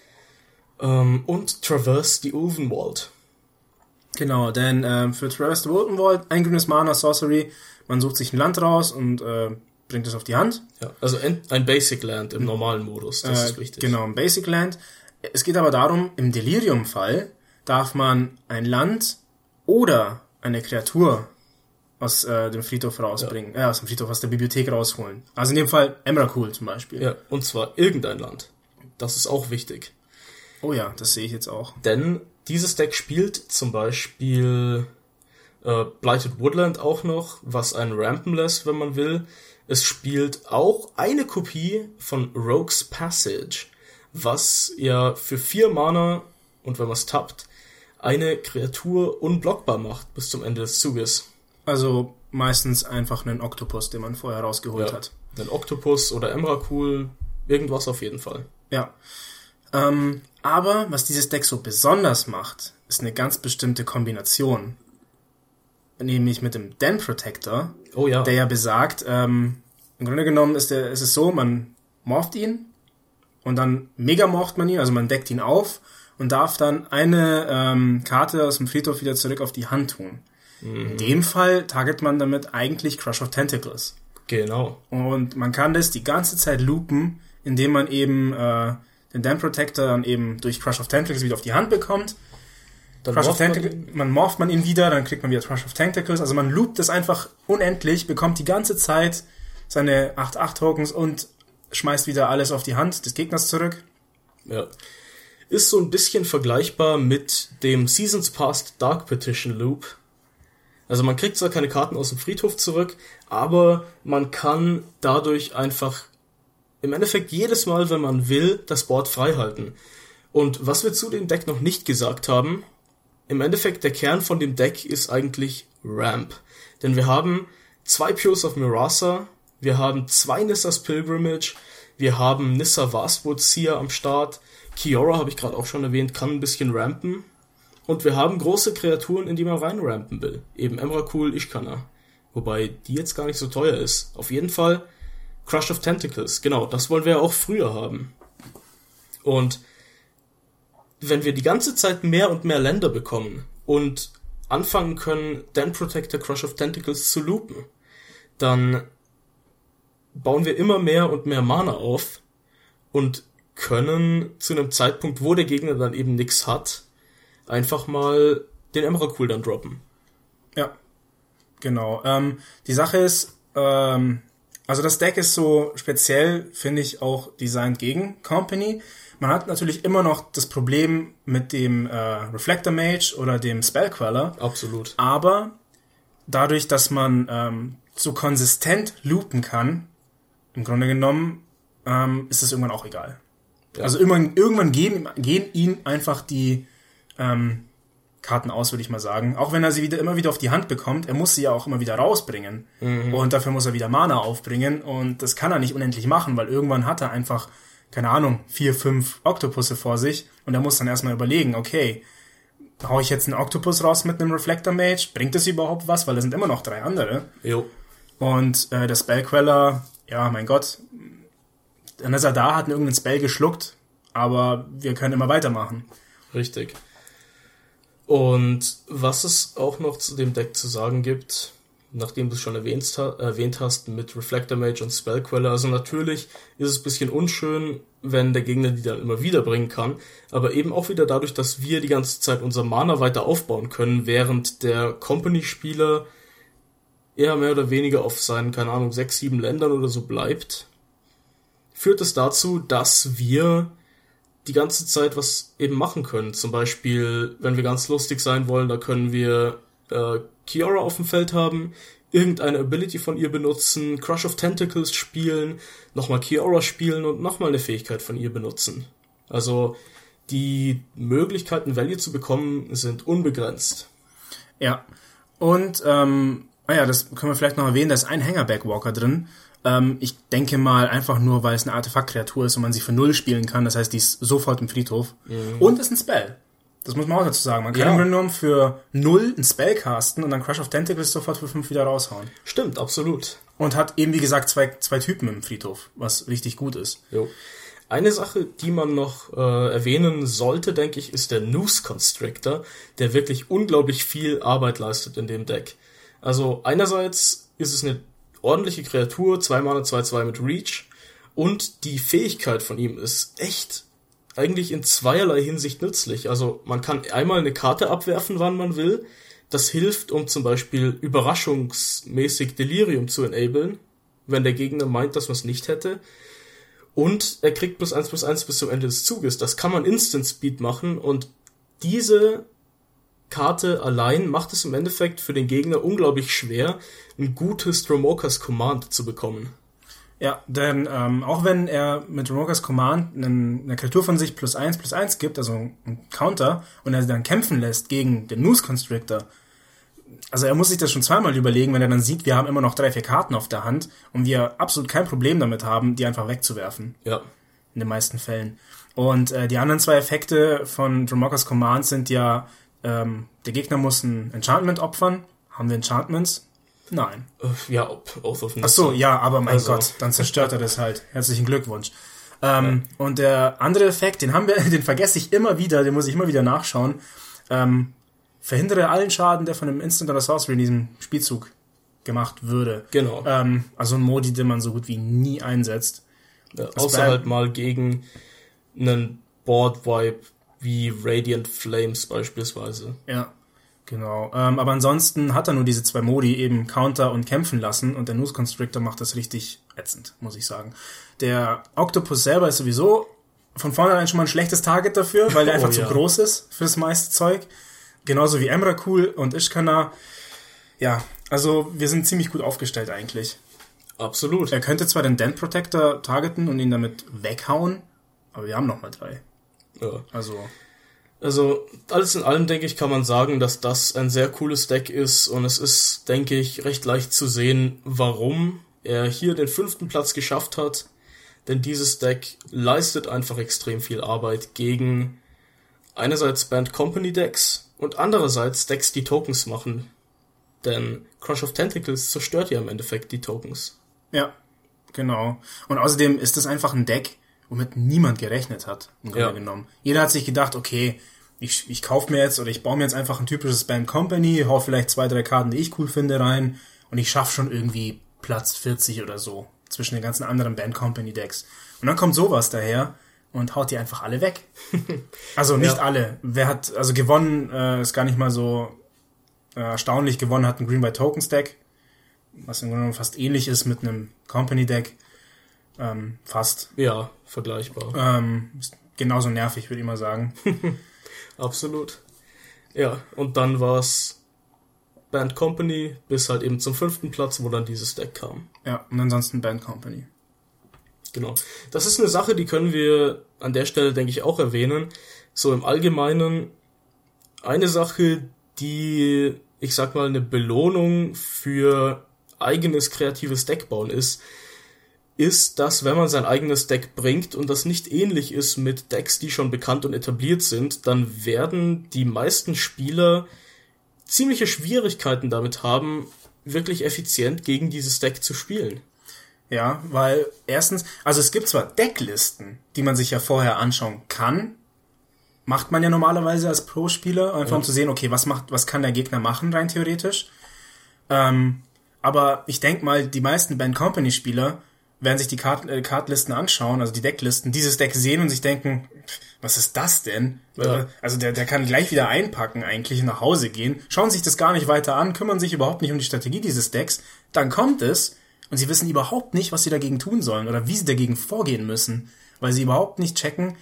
Und Traverse the Ulvenwald. Genau, denn für Traverse the Ulvenwald, ein grünes Mana, Sorcery, man sucht sich ein Land raus und bringt es auf die Hand. Ja, also ein Basic Land im normalen Modus, das ist wichtig. Genau, ein Basic Land. Es geht aber darum, im Delirium-Fall darf man ein Land oder eine Kreatur aus dem Friedhof rausbringen, aus dem Friedhof, aus der Bibliothek rausholen. Also in dem Fall Emrakul zum Beispiel. Ja, und zwar irgendein Land. Das ist auch wichtig. Oh ja, das sehe ich jetzt auch. Denn dieses Deck spielt zum Beispiel Blighted Woodland auch noch, was einen rampen lässt, wenn man will. Es spielt auch eine Kopie von Rogue's Passage, was ja für 4 Mana, und wenn man es tappt, eine Kreatur unblockbar macht bis zum Ende des Zuges. Also meistens einfach einen Oktopus, den man vorher rausgeholt hat. Ein Oktopus oder Emrakul, irgendwas auf jeden Fall. Ja. Aber was dieses Deck so besonders macht, ist eine ganz bestimmte Kombination. Nämlich mit dem Den Protector, der ja besagt, im Grunde genommen ist es so, man morpht ihn und dann megamorpht man ihn, also man deckt ihn auf und darf dann eine Karte aus dem Friedhof wieder zurück auf die Hand tun. In dem Fall target man damit eigentlich Crush of Tentacles. Genau. Und man kann das die ganze Zeit loopen, indem man eben den Den Protector dann eben durch Crush of Tentacles wieder auf die Hand bekommt. Man morpht man ihn wieder, dann kriegt man wieder Crush of Tentacles. Also man loopt das einfach unendlich, bekommt die ganze Zeit seine 8/8 Tokens und schmeißt wieder alles auf die Hand des Gegners zurück. Ja. Ist so ein bisschen vergleichbar mit dem Seasons Past Dark Petition Loop. Also man kriegt zwar keine Karten aus dem Friedhof zurück, aber man kann dadurch einfach im Endeffekt jedes Mal, wenn man will, das Board frei halten. Und was wir zu dem Deck noch nicht gesagt haben, im Endeffekt der Kern von dem Deck ist eigentlich Ramp. Denn wir haben 2 Pures of Mirasa, wir haben 2 Nissa's Pilgrimage, wir haben Nissa Vastwood Seer am Start, Kiora habe ich gerade auch schon erwähnt, kann ein bisschen rampen. Und wir haben große Kreaturen, in die man reinrampen will. Eben Emrakul, Ishkana. Wobei die jetzt gar nicht so teuer ist. Auf jeden Fall Crush of Tentacles. Genau, das wollen wir ja auch früher haben. Und wenn wir die ganze Zeit mehr und mehr Länder bekommen und anfangen können, Den Protector Crush of Tentacles zu loopen, dann bauen wir immer mehr und mehr Mana auf und können zu einem Zeitpunkt, wo der Gegner dann eben nichts hat, einfach mal den Emrakul dann droppen. Ja, genau. Die Sache ist, also das Deck ist so speziell, finde ich, auch designt gegen Company. Man hat natürlich immer noch das Problem mit dem Reflector Mage oder dem Spellqueller. Absolut. Aber dadurch, dass man so konsistent loopen kann, im Grunde genommen, ist es irgendwann auch egal. Ja. Also irgendwann gehen ihm einfach die Karten aus, würde ich mal sagen. Auch wenn er sie immer wieder auf die Hand bekommt, er muss sie ja auch immer wieder rausbringen. Und dafür muss er wieder Mana aufbringen. Und das kann er nicht unendlich machen, weil irgendwann hat er einfach, keine Ahnung, 4, 5 Oktopusse vor sich. Und er muss dann erstmal überlegen, okay, hau ich jetzt einen Oktopus raus mit einem Reflector Mage? Bringt das überhaupt was? Weil da sind immer noch 3 andere. Jo. Und der Spellqueller, ja, mein Gott, dann ist er da, hat irgendeinen Spell geschluckt, aber wir können immer weitermachen. Richtig. Und was es auch noch zu dem Deck zu sagen gibt, nachdem du es schon erwähnt hast mit Reflector Mage und Spellqueller, also natürlich ist es ein bisschen unschön, wenn der Gegner die dann immer wieder bringen kann, aber eben auch wieder dadurch, dass wir die ganze Zeit unser Mana weiter aufbauen können, während der Company-Spieler eher mehr oder weniger auf seinen, keine Ahnung, 6, 7 Ländern oder so bleibt, führt es dazu, dass wir die ganze Zeit was eben machen können. Zum Beispiel, wenn wir ganz lustig sein wollen, da können wir Kiora auf dem Feld haben, irgendeine Ability von ihr benutzen, Crush of Tentacles spielen, nochmal Kiora spielen und nochmal eine Fähigkeit von ihr benutzen. Also die Möglichkeiten, Value zu bekommen, sind unbegrenzt. Ja, und das können wir vielleicht noch erwähnen, da ist ein Hangerback-Walker drin. Ich denke mal einfach nur, weil es eine Artefakt-Kreatur ist und man sie für 0 spielen kann. Das heißt, die ist sofort im Friedhof. Und ist ein Spell. Das muss man auch dazu sagen. Man kann im Grunde genommen für 0 ein Spell casten und dann Crush of Tentacles sofort für 5 wieder raushauen. Stimmt, absolut. Und hat eben, wie gesagt, zwei Typen im Friedhof, was richtig gut ist. Jo. Eine Sache, die man noch erwähnen sollte, denke ich, ist der Noose Constrictor, der wirklich unglaublich viel Arbeit leistet in dem Deck. Also einerseits ist es eine ordentliche Kreatur, 2 Mana, 2/2 mit Reach, und die Fähigkeit von ihm ist echt eigentlich in zweierlei Hinsicht nützlich. Also man kann einmal eine Karte abwerfen, wann man will. Das hilft, um zum Beispiel überraschungsmäßig Delirium zu enablen, wenn der Gegner meint, dass man es nicht hätte. Und er kriegt +1/+1 bis zum Ende des Zuges. Das kann man Instant Speed machen, und diese Karte allein macht es im Endeffekt für den Gegner unglaublich schwer, ein gutes Dromoka's Command zu bekommen. Ja, denn auch wenn er mit Dromoka's Command eine Kreatur von sich +1/+1 gibt, also einen Counter, und er dann kämpfen lässt gegen den Noose Constrictor, also er muss sich das schon zweimal überlegen, wenn er dann sieht, wir haben immer noch 3-4 Karten auf der Hand und wir absolut kein Problem damit haben, die einfach wegzuwerfen. Ja. In den meisten Fällen. Und die anderen 2 Effekte von Dromoka's Command sind ja, der Gegner muss ein Enchantment opfern. Haben wir Enchantments? Nein. Ja, Oath of Nissa. Ach so, ja, aber mein Gott, dann zerstört er das halt. Herzlichen Glückwunsch. Und der andere Effekt, den vergesse ich immer wieder, den muss ich immer wieder nachschauen. Verhindere allen Schaden, der von einem Instant oder Sorcery in diesem Spielzug gemacht würde. Genau. Also ein Modi, den man so gut wie nie einsetzt. Ja, außer halt mal gegen einen Board-Wipe wie Radiant Flames beispielsweise. Ja, genau. Aber ansonsten hat er nur diese 2 Modi, eben Counter und Kämpfen lassen, und der Noose Constrictor macht das richtig ätzend, muss ich sagen. Der Octopus selber ist sowieso von vornherein schon mal ein schlechtes Target dafür, weil der einfach zu groß ist für das meiste Zeug. Genauso wie Emrakul und Ishkana. Ja, also wir sind ziemlich gut aufgestellt eigentlich. Absolut. Er könnte zwar den Dent Protector targeten und ihn damit weghauen, aber wir haben noch mal 3. Ja. Also alles in allem, denke ich, kann man sagen, dass das ein sehr cooles Deck ist, und es ist, denke ich, recht leicht zu sehen, warum er hier den 5. Platz geschafft hat, denn dieses Deck leistet einfach extrem viel Arbeit gegen einerseits Band Company Decks und andererseits Decks, die Tokens machen, denn Crush of Tentacles zerstört ja im Endeffekt die Tokens. Ja, genau. Und außerdem ist es einfach ein Deck, womit niemand gerechnet hat, im Grunde genommen. Jeder hat sich gedacht, okay, ich kaufe mir jetzt, oder ich baue mir jetzt einfach ein typisches Band Company, hau vielleicht 2-3 Karten, die ich cool finde, rein, und ich schaffe schon irgendwie Platz 40 oder so zwischen den ganzen anderen Band Company Decks. Und dann kommt sowas daher und haut die einfach alle weg. Also nicht alle. Wer hat, also gewonnen, ist gar nicht mal so erstaunlich. Gewonnen hat ein Green by Tokens Deck, was im Grunde genommen fast ähnlich ist mit einem Company Deck. Fast. Ja, vergleichbar. Ist genauso nervig, würde ich mal sagen. Absolut. Ja, und dann war es Band Company bis halt eben zum 5. Platz, wo dann dieses Deck kam. Ja, und ansonsten Band Company. Genau. Das ist eine Sache, die können wir an der Stelle, denke ich, auch erwähnen. So im Allgemeinen eine Sache, die, ich sag mal, eine Belohnung für eigenes kreatives Deckbauen ist, dass wenn man sein eigenes Deck bringt und das nicht ähnlich ist mit Decks, die schon bekannt und etabliert sind, dann werden die meisten Spieler ziemliche Schwierigkeiten damit haben, wirklich effizient gegen dieses Deck zu spielen. Ja, weil erstens, also es gibt zwar Decklisten, die man sich ja vorher anschauen kann, macht man ja normalerweise als Pro-Spieler, einfach um zu sehen, okay, was kann der Gegner machen, rein theoretisch. Aber ich denke mal, die meisten Band Company-Spieler werden sich die Kartlisten anschauen, also die Decklisten, dieses Deck sehen und sich denken, was ist das denn? Ja. Also der kann gleich wieder einpacken eigentlich und nach Hause gehen, schauen sich das gar nicht weiter an, kümmern sich überhaupt nicht um die Strategie dieses Decks, dann kommt es und sie wissen überhaupt nicht, was sie dagegen tun sollen oder wie sie dagegen vorgehen müssen, weil sie überhaupt nicht checken,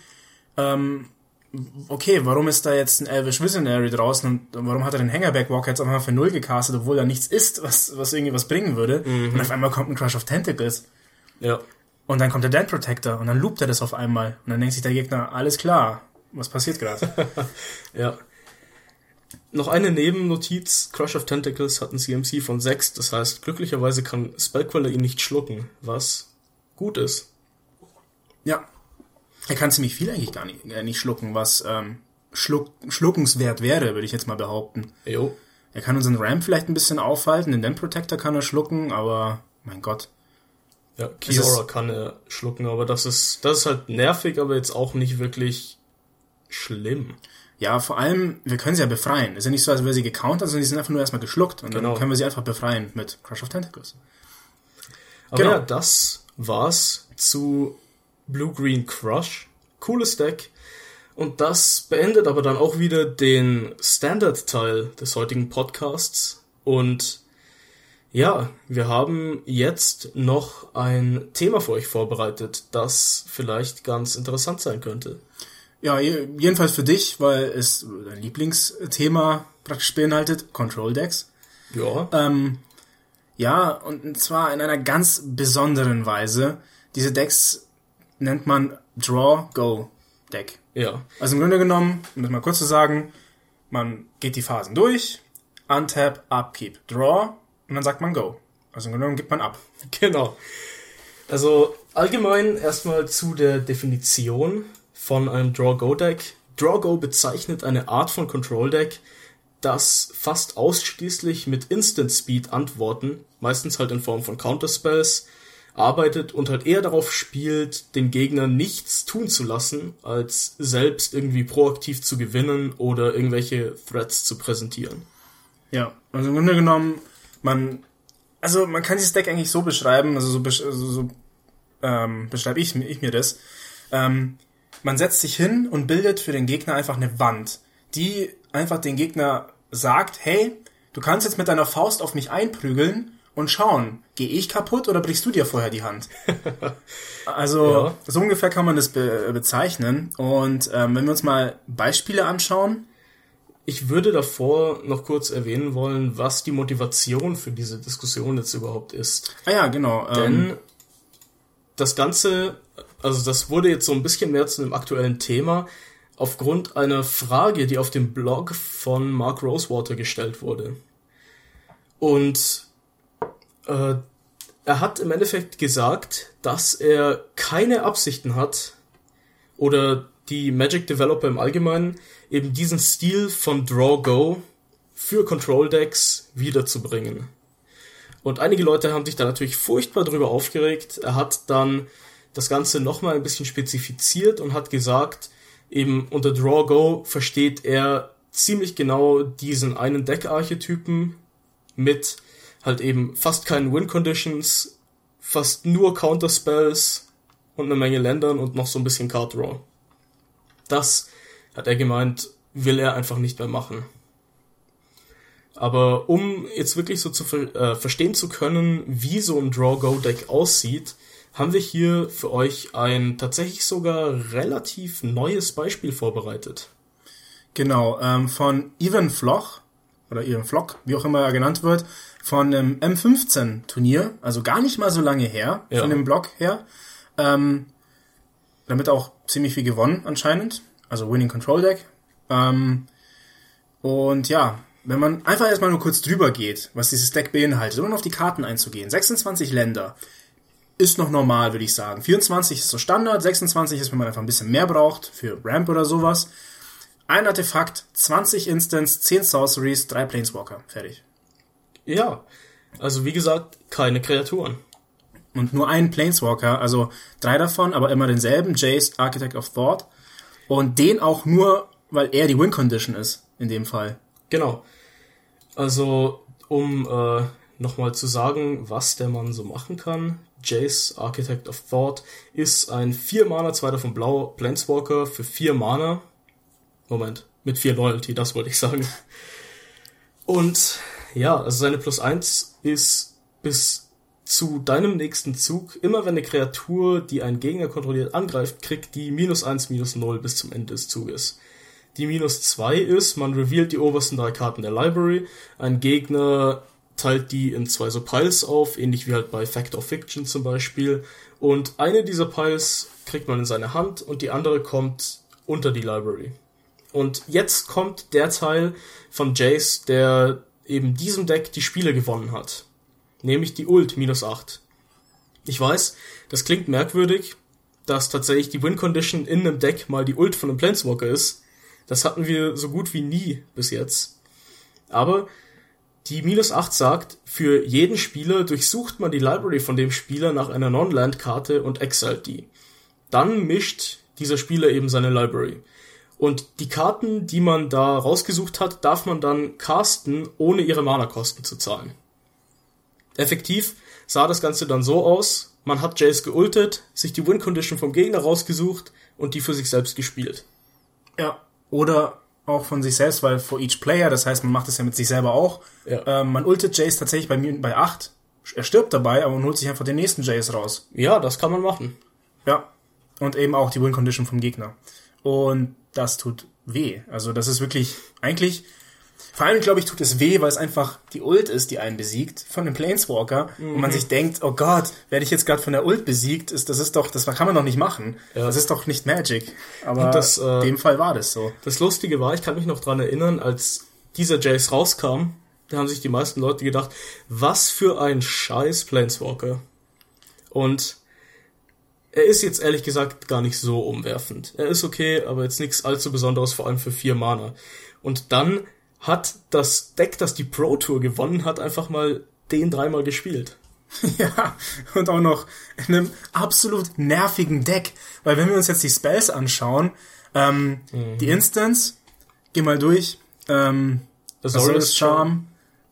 okay, warum ist da jetzt ein Elvish Visionary draußen und warum hat er den Hangerback Walker jetzt einfach mal für 0 gecastet, obwohl da nichts ist, was irgendwie was bringen würde. Und auf einmal kommt ein Crush of Tentacles. Ja. Und dann kommt der Dent Protector und dann loopt er das auf einmal. Und dann denkt sich der Gegner, alles klar, was passiert gerade? Ja. Noch eine Nebennotiz, Crush of Tentacles hat ein CMC von 6, das heißt, glücklicherweise kann Spellqueller ihn nicht schlucken, was gut ist. Ja. Er kann ziemlich viel eigentlich gar nicht schlucken, was schluckenswert wäre, würde ich jetzt mal behaupten. Jo. Er kann unseren Ramp vielleicht ein bisschen aufhalten, den Dent Protector kann er schlucken, aber mein Gott. Ja, Kiora kann er schlucken, aber das ist halt nervig, aber jetzt auch nicht wirklich schlimm. Ja, vor allem, wir können sie ja befreien. Ist ja nicht so, als wäre sie gecountert, sondern die sind einfach nur erstmal geschluckt. Und dann können wir sie einfach befreien mit Crush of Tentacles. Aber ja, das war's zu Blue-Green Crush. Cooles Deck. Und das beendet aber dann auch wieder den Standard-Teil des heutigen Podcasts. Und ja, wir haben jetzt noch ein Thema für euch vorbereitet, das vielleicht ganz interessant sein könnte. Ja, jedenfalls für dich, weil es dein Lieblingsthema praktisch beinhaltet, Control Decks. Ja. Ja, und zwar in einer ganz besonderen Weise. Diese Decks nennt man Draw-Go-Deck. Ja. Also im Grunde genommen, um das mal kurz zu sagen, man geht die Phasen durch, Untap, Upkeep, Draw und dann sagt man Go. Also im Grunde genommen gibt man ab. Genau. Also allgemein erstmal zu der Definition von einem Draw-Go-Deck. Draw-Go bezeichnet eine Art von Control-Deck, das fast ausschließlich mit Instant-Speed-Antworten, meistens halt in Form von Counterspells, arbeitet und halt eher darauf spielt, den Gegner nichts tun zu lassen, als selbst irgendwie proaktiv zu gewinnen oder irgendwelche Threats zu präsentieren. Ja, also im Grunde genommen, man kann dieses Deck eigentlich so beschreiben, beschreibe ich mir das. Man setzt sich hin und bildet für den Gegner einfach eine Wand, die einfach den Gegner sagt, hey, du kannst jetzt mit deiner Faust auf mich einprügeln und schauen, gehe ich kaputt oder brichst du dir vorher die Hand? Also, so ungefähr kann man das bezeichnen. Und wenn wir uns mal Beispiele anschauen. Ich würde davor noch kurz erwähnen wollen, was die Motivation für diese Diskussion jetzt überhaupt ist. Ah ja, genau. Denn das Ganze, also das wurde jetzt so ein bisschen mehr zu einem aktuellen Thema, aufgrund einer Frage, die auf dem Blog von Mark Rosewater gestellt wurde. Und er hat im Endeffekt gesagt, dass er keine Absichten hat, oder die Magic Developer im Allgemeinen, eben diesen Stil von Draw-Go für Control-Decks wiederzubringen. Und einige Leute haben sich da natürlich furchtbar drüber aufgeregt. Er hat dann das Ganze nochmal ein bisschen spezifiziert und hat gesagt, eben unter Draw-Go versteht er ziemlich genau diesen einen Deck-Archetypen mit halt eben fast keinen Win-Conditions, fast nur Counterspells und eine Menge Ländern und noch so ein bisschen Card-Draw. Das, hat er gemeint, will er einfach nicht mehr machen. Aber um jetzt wirklich so zu verstehen zu können, wie so ein Draw-Go-Deck aussieht, haben wir hier für euch ein tatsächlich sogar relativ neues Beispiel vorbereitet. Genau, von Ivan Floch, oder Ivan Floch, wie auch immer er genannt wird, von einem M15-Turnier, also gar nicht mal so lange her, von dem Blog her. Damit auch ziemlich viel gewonnen anscheinend, also Winning Control Deck. Und ja, wenn man einfach erstmal nur kurz drüber geht, was dieses Deck beinhaltet, um auf die Karten einzugehen, 26 Länder ist noch normal, würde ich sagen. 24 ist so Standard, 26 ist, wenn man einfach ein bisschen mehr braucht, für Ramp oder sowas. Ein Artefakt, 20 Instants, 10 Sorceries, 3 Planeswalker. Fertig. Ja, also wie gesagt, keine Kreaturen. Und nur ein Planeswalker, also 3 davon, aber immer denselben, Jace, Architect of Thought. Und den auch nur, weil er die Win-Condition ist, in dem Fall. Genau. Also, um nochmal zu sagen, was der Mann so machen kann. Jace, Architect of Thought, ist ein 4 Mana, 2 davon blau, Planeswalker für 4 Mana. Moment, mit 4 Loyalty, das wollte ich sagen. Und ja, also seine +1 ist bis zu deinem nächsten Zug, immer wenn eine Kreatur, die einen Gegner kontrolliert, angreift, kriegt die -1, -0 bis zum Ende des Zuges. Die -2 ist, man revealt die obersten 3 Karten der Library, ein Gegner teilt die in 2 so Piles auf, ähnlich wie halt bei Fact or Fiction zum Beispiel, und eine dieser Piles kriegt man in seine Hand und die andere kommt unter die Library. Und jetzt kommt der Teil von Jace, der eben diesem Deck die Spiele gewonnen hat. Nämlich die Ult -8. Ich weiß, das klingt merkwürdig, dass tatsächlich die Win-Condition in einem Deck mal die Ult von einem Planeswalker ist. Das hatten wir so gut wie nie bis jetzt. Aber die -8 sagt, für jeden Spieler durchsucht man die Library von dem Spieler nach einer Non-Land-Karte und exiled die. Dann mischt dieser Spieler eben seine Library. Und die Karten, die man da rausgesucht hat, darf man dann casten, ohne ihre Mana-Kosten zu zahlen. Effektiv sah das Ganze dann so aus, man hat Jace geultet, sich die Win-Condition vom Gegner rausgesucht und die für sich selbst gespielt. Ja, oder auch von sich selbst, weil for each player, das heißt, man macht es ja mit sich selber auch. Ja. Man ultet Jace tatsächlich bei 8. Er stirbt dabei, aber man holt sich einfach den nächsten Jace raus. Ja, das kann man machen. Ja, und eben auch die Win-Condition vom Gegner. Und das tut weh. Also das ist wirklich, eigentlich, vor allem glaube ich, tut es weh, weil es einfach die Ult ist, die einen besiegt, von dem Planeswalker. Und man sich denkt, oh Gott, werde ich jetzt gerade von der Ult besiegt? Das kann man doch nicht machen. Ja. Das ist doch nicht Magic. Aber in dem Fall war das so. Das Lustige war, ich kann mich noch dran erinnern, als dieser Jace rauskam, da haben sich die meisten Leute gedacht, was für ein scheiß Planeswalker. Und er ist jetzt ehrlich gesagt gar nicht so umwerfend. Er ist okay, aber jetzt nichts allzu Besonderes, vor allem für 4 Mana. Und dann hat das Deck, das die Pro Tour gewonnen hat, einfach mal den 3-mal gespielt. Ja, und auch noch in einem absolut nervigen Deck. Weil wenn wir uns jetzt die Spells anschauen, die Instance, geh mal durch, Azorius Charm,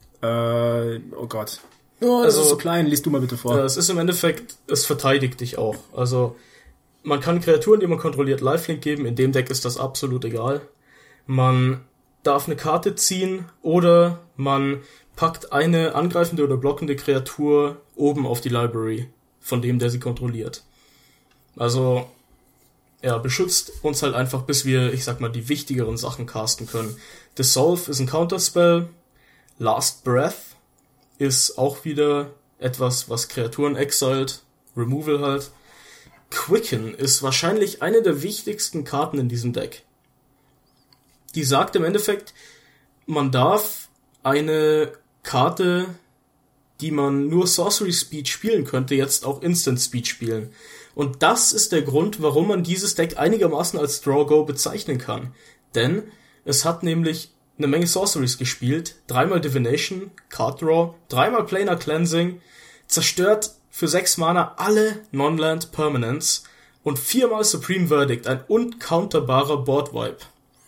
oh Gott. Oh, das ist so klein, liest du mal bitte vor. Es ist im Endeffekt, es verteidigt dich auch. Also, man kann Kreaturen, die man kontrolliert, Lifelink geben. In dem Deck ist das absolut egal. Man darf eine Karte ziehen oder man packt eine angreifende oder blockende Kreatur oben auf die Library von dem, der sie kontrolliert. Also, ja, beschützt uns halt einfach, bis wir, ich sag mal, die wichtigeren Sachen casten können. Dissolve ist ein Counterspell. Last Breath ist auch wieder etwas, was Kreaturen exiled. Removal halt. Quicken ist wahrscheinlich eine der wichtigsten Karten in diesem Deck. Die sagt im Endeffekt, man darf eine Karte, die man nur Sorcery Speed spielen könnte, jetzt auch Instant Speed spielen. Und das ist der Grund, warum man dieses Deck einigermaßen als Draw-Go bezeichnen kann. Denn es hat nämlich eine Menge Sorceries gespielt, 3-mal Divination, Card Draw, 3-mal Planar Cleansing, zerstört für 6 Mana alle Non-Land Permanents und 4-mal Supreme Verdict, ein uncounterbarer Board-Wipe.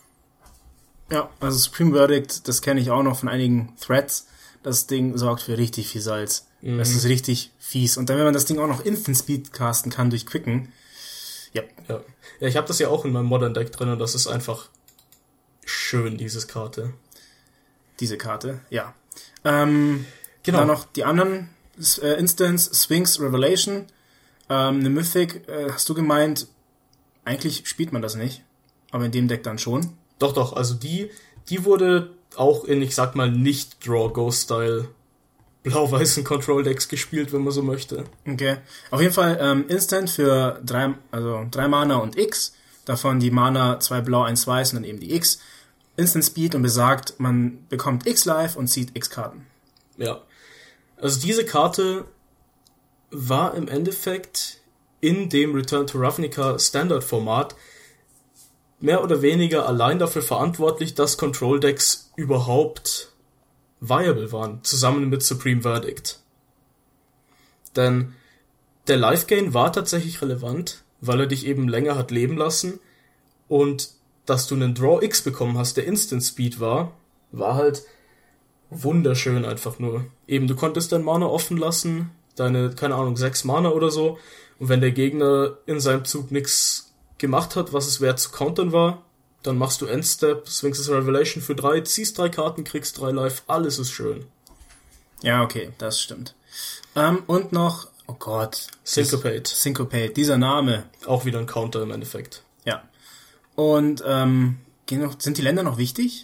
Ja, also Supreme Verdict, das kenne ich auch noch von einigen Threads. Das Ding sorgt für richtig viel Salz. Das ist richtig fies. Und dann, wenn man das Ding auch noch Instant Speed casten kann durch Quicken. Ja, ich habe das ja auch in meinem Modern Deck drin und das ist einfach schön, diese Karte. Diese Karte, ja. Genau. Dann noch die anderen Instance, Sphinx Revelation, eine Mythic, hast du gemeint, eigentlich spielt man das nicht, aber in dem Deck dann schon. Doch, also die wurde auch in, ich sag mal, nicht Draw-Go-Style blau-weißen Control-Decks gespielt, wenn man so möchte. Okay. Auf jeden Fall Instant für 3 Mana und X. Davon die Mana 2 Blau, 1 Weiß und dann eben die X. Instant Speed und besagt, man bekommt X Life und zieht X Karten. Ja. Also diese Karte war im Endeffekt in dem Return to Ravnica Standard-Format mehr oder weniger allein dafür verantwortlich, dass Control-Decks überhaupt viable waren, zusammen mit Supreme Verdict. Denn der Life-Gain war tatsächlich relevant, weil er dich eben länger hat leben lassen und dass du einen Draw X bekommen hast, der Instant Speed war halt wunderschön einfach nur. Eben, du konntest dein Mana offen lassen, deine, 6 Mana oder so, und wenn der Gegner in seinem Zug nichts gemacht hat, was es wert zu countern war, dann machst du Endstep, Sphinx's Revelation für 3, ziehst 3 Karten, kriegst 3 Life, alles ist schön. Ja, okay, das stimmt. Und noch, oh Gott. Syncopate, dieser Name. Auch wieder ein Counter im Endeffekt. Ja. Und sind die Länder noch wichtig?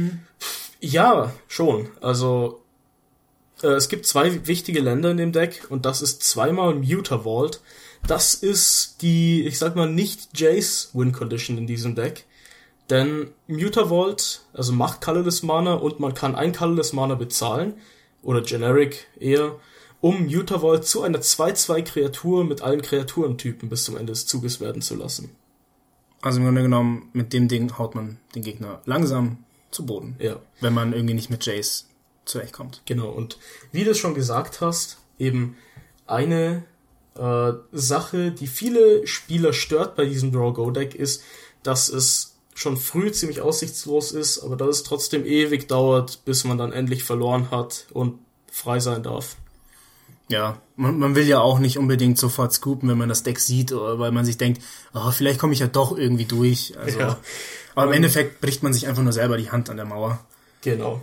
Ja, schon. Also es gibt 2 wichtige Länder in dem Deck und das ist 2-mal Mutavault. Das ist die, ich sag mal, nicht Jace Win Condition in diesem Deck. Denn Mutavault, also macht Colorless Mana und man kann ein Colorless Mana bezahlen, oder Generic eher, um Mutavault zu einer 2/2 Kreatur mit allen Kreaturentypen bis zum Ende des Zuges werden zu lassen. Also im Grunde genommen, mit dem Ding haut man den Gegner langsam zu Boden. Ja. Wenn man irgendwie nicht mit Jace zurechtkommt. Genau, und wie du schon gesagt hast, eben eine Sache, die viele Spieler stört bei diesem Draw-Go-Deck, ist, dass es schon früh ziemlich aussichtslos ist, aber dass es trotzdem ewig dauert, bis man dann endlich verloren hat und frei sein darf. Ja, man will ja auch nicht unbedingt sofort scoopen, wenn man das Deck sieht, oder weil man sich denkt, oh, vielleicht komme ich ja doch irgendwie durch. Also, ja. Aber im Endeffekt bricht man sich einfach nur selber die Hand an der Mauer. Genau.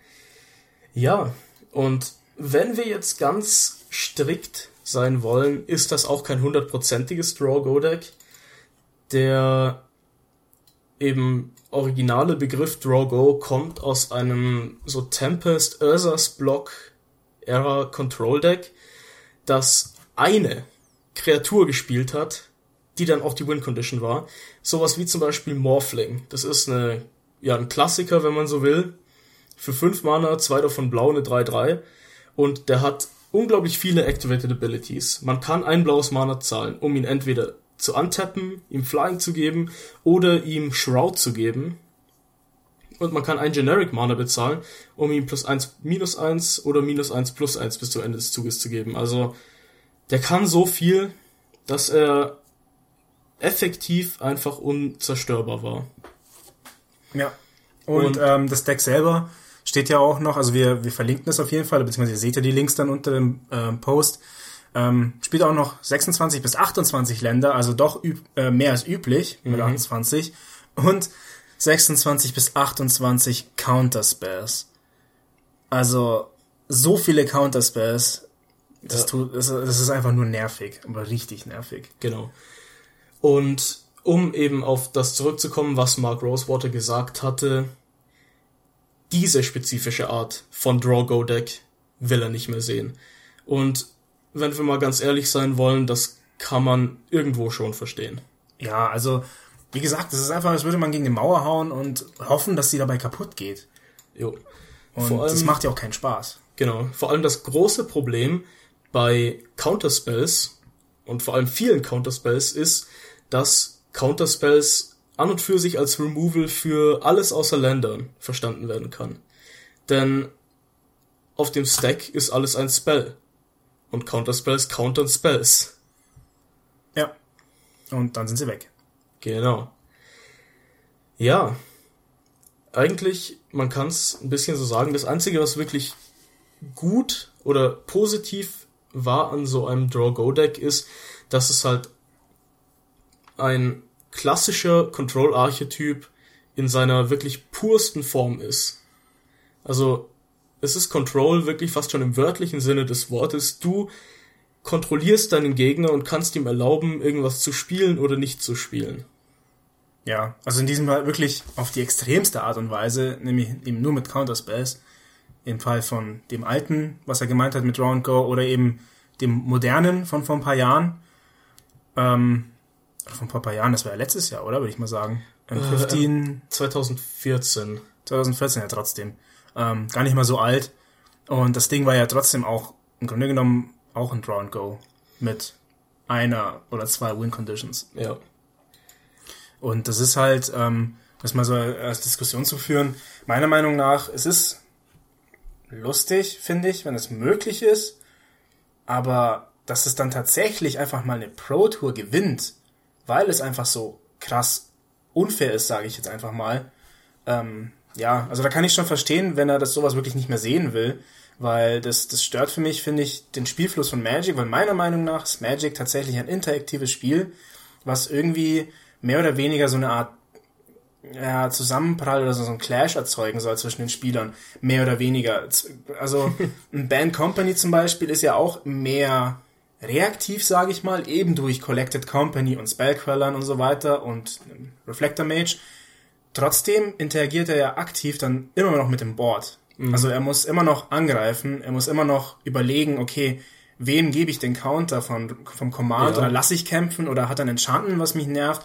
Ja, und wenn wir jetzt ganz strikt sein wollen, ist das auch kein 100%iges Draw-Go-Deck. Der eben originale Begriff Draw-Go kommt aus einem so Tempest Urza's Block Era Control Deck, das eine Kreatur gespielt hat, die dann auch die Win Condition war. Sowas wie zum Beispiel Morphling. Das ist ein Klassiker, wenn man so will. Für 5 Mana, 2 davon blau, eine 3/3. Und der hat unglaublich viele Activated Abilities. Man kann ein blaues Mana zahlen, um ihn entweder zu untappen, ihm Flying zu geben oder ihm Shroud zu geben. Und man kann ein Generic Mana bezahlen, um ihm +1, -1 oder -1, +1 bis zum Ende des Zuges zu geben. Also der kann so viel, dass er effektiv einfach unzerstörbar war. Ja. Und das Deck selber steht ja auch noch, also wir verlinken das auf jeden Fall, beziehungsweise ihr seht ja die Links dann unter dem Post. Spielt auch noch 26 bis 28 Länder, also doch mehr als üblich mit 28. Und 26 bis 28 Counterspells. Also so viele Counterspells, das ist einfach nur nervig, aber richtig nervig. Genau. Und um eben auf das zurückzukommen, was Mark Rosewater gesagt hatte, diese spezifische Art von Draw-Go-Deck will er nicht mehr sehen. Und wenn wir mal ganz ehrlich sein wollen, das kann man irgendwo schon verstehen. Ja, also wie gesagt, das ist einfach, als würde man gegen eine Mauer hauen und hoffen, dass sie dabei kaputt geht. Jo. Und vor allem, das macht ja auch keinen Spaß. Genau. Vor allem das große Problem bei Counterspells und vor allem vielen Counterspells ist, dass Counterspells an und für sich als Removal für alles außer Ländern verstanden werden kann. Denn auf dem Stack ist alles ein Spell. Und Counterspells countern Spells. Ja. Und dann sind sie weg. Genau. Ja. Eigentlich, man kann es ein bisschen so sagen, das Einzige, was wirklich gut oder positiv war an so einem Draw-Go-Deck ist, dass es halt ein klassischer Control-Archetyp in seiner wirklich pursten Form ist. Also, es ist Control wirklich fast schon im wörtlichen Sinne des Wortes. Du kontrollierst deinen Gegner und kannst ihm erlauben, irgendwas zu spielen oder nicht zu spielen. Ja, also in diesem Fall wirklich auf die extremste Art und Weise, nämlich eben nur mit Counterspells. Im Fall von dem alten, was er gemeint hat mit Draw and Go, oder eben dem modernen von vor ein paar Jahren. Von vor ein paar Jahren, das war ja letztes Jahr, oder? Würde ich mal sagen. 2014. 2014, ja trotzdem. Gar nicht mal so alt. Und das Ding war ja trotzdem auch, im Grunde genommen, auch ein Draw and Go. Mit einer oder 2 Win Conditions. Ja. Und das ist halt, das mal so als Diskussion zu führen. Meiner Meinung nach, es ist lustig, finde ich, wenn es möglich ist. Aber dass es dann tatsächlich einfach mal eine Pro-Tour gewinnt, weil es einfach so krass unfair ist, sage ich jetzt einfach mal. Ja, also da kann ich schon verstehen, wenn er das sowas wirklich nicht mehr sehen will, weil das stört für mich, finde ich, den Spielfluss von Magic, weil meiner Meinung nach ist Magic tatsächlich ein interaktives Spiel, was irgendwie mehr oder weniger so eine Art Zusammenprall oder so ein Clash erzeugen soll zwischen den Spielern, mehr oder weniger. Also ein Band Company zum Beispiel ist ja auch mehr reaktiv, sage ich mal, eben durch Collected Company und Spellquellern und so weiter und Reflector Mage. Trotzdem interagiert er ja aktiv dann immer noch mit dem Board. Also er muss immer noch angreifen, er muss immer noch überlegen, okay, wem gebe ich den Counter vom Command oder lasse ich kämpfen oder hat er ein Enchanten, was mich nervt.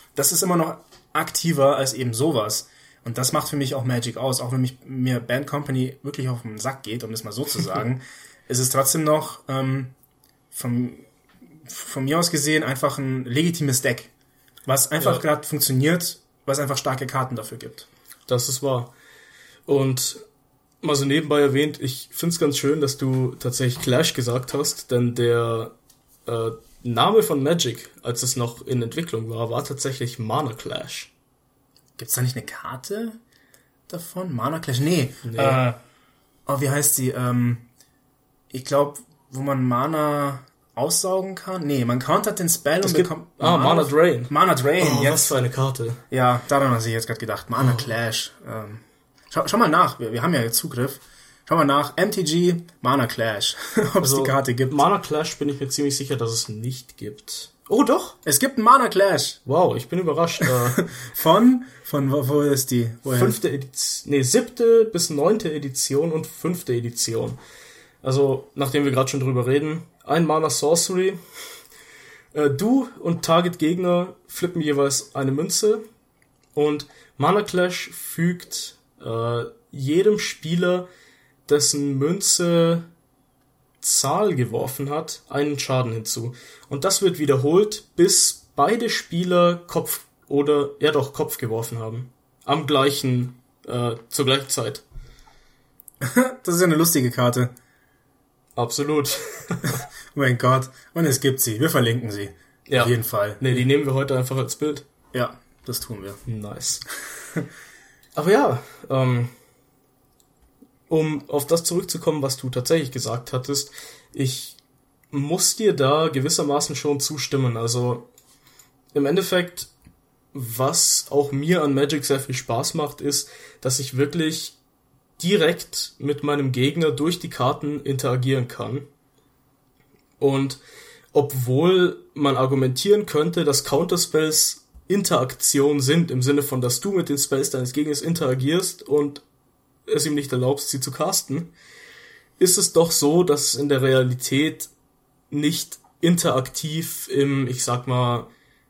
das ist immer noch aktiver als eben sowas. Und das macht für mich auch Magic aus. Auch wenn mir Band Company wirklich auf den Sack geht, um das mal so zu sagen, ist es trotzdem noch von mir aus gesehen einfach ein legitimes Deck, was einfach gerade funktioniert, was einfach starke Karten dafür gibt. Das ist wahr. Und mal so nebenbei erwähnt, ich finde es ganz schön, dass du tatsächlich Clash gesagt hast, denn der Name von Magic, als es noch in Entwicklung war tatsächlich Mana Clash. Gibt's da nicht eine Karte davon? Mana Clash? Nee. Wie heißt sie? Ich glaube, wo man Mana aussaugen kann. Nee, man countert den Spell und bekommt... Mana Drain. Mana Drain, jetzt. Was für eine Karte. Ja, daran habe ich jetzt gerade gedacht. Mana Clash. Schau mal nach, wir haben ja jetzt Zugriff. Schau mal nach, MTG, Mana Clash, ob es die Karte gibt. Mana Clash bin ich mir ziemlich sicher, dass es nicht gibt. Oh, doch! Es gibt einen Mana Clash. Wow, ich bin überrascht. Wo ist die? Woher? 7. bis 9. Edition und 5. Edition. Also, nachdem wir gerade schon drüber reden, ein Mana Sorcery. Du und Target-Gegner flippen jeweils eine Münze und Mana Clash fügt jedem Spieler, dessen Münze Zahl geworfen hat, einen Schaden hinzu. Und das wird wiederholt, bis beide Spieler Kopf geworfen haben. Zur gleichen Zeit. Das ist ja eine lustige Karte. Absolut. Oh mein Gott. Und es gibt sie. Wir verlinken sie. Ja. Auf jeden Fall. Nee, die nehmen wir heute einfach als Bild. Ja, das tun wir. Nice. Aber ja, um auf das zurückzukommen, was du tatsächlich gesagt hattest, ich muss dir da gewissermaßen schon zustimmen. Also im Endeffekt, was auch mir an Magic sehr viel Spaß macht, ist, dass ich wirklich direkt mit meinem Gegner durch die Karten interagieren kann. Und obwohl man argumentieren könnte, dass Counterspells Interaktion sind, im Sinne von, dass du mit den Spells deines Gegners interagierst und es ihm nicht erlaubst, sie zu casten, ist es doch so, dass es in der Realität nicht interaktiv im, ich sag mal,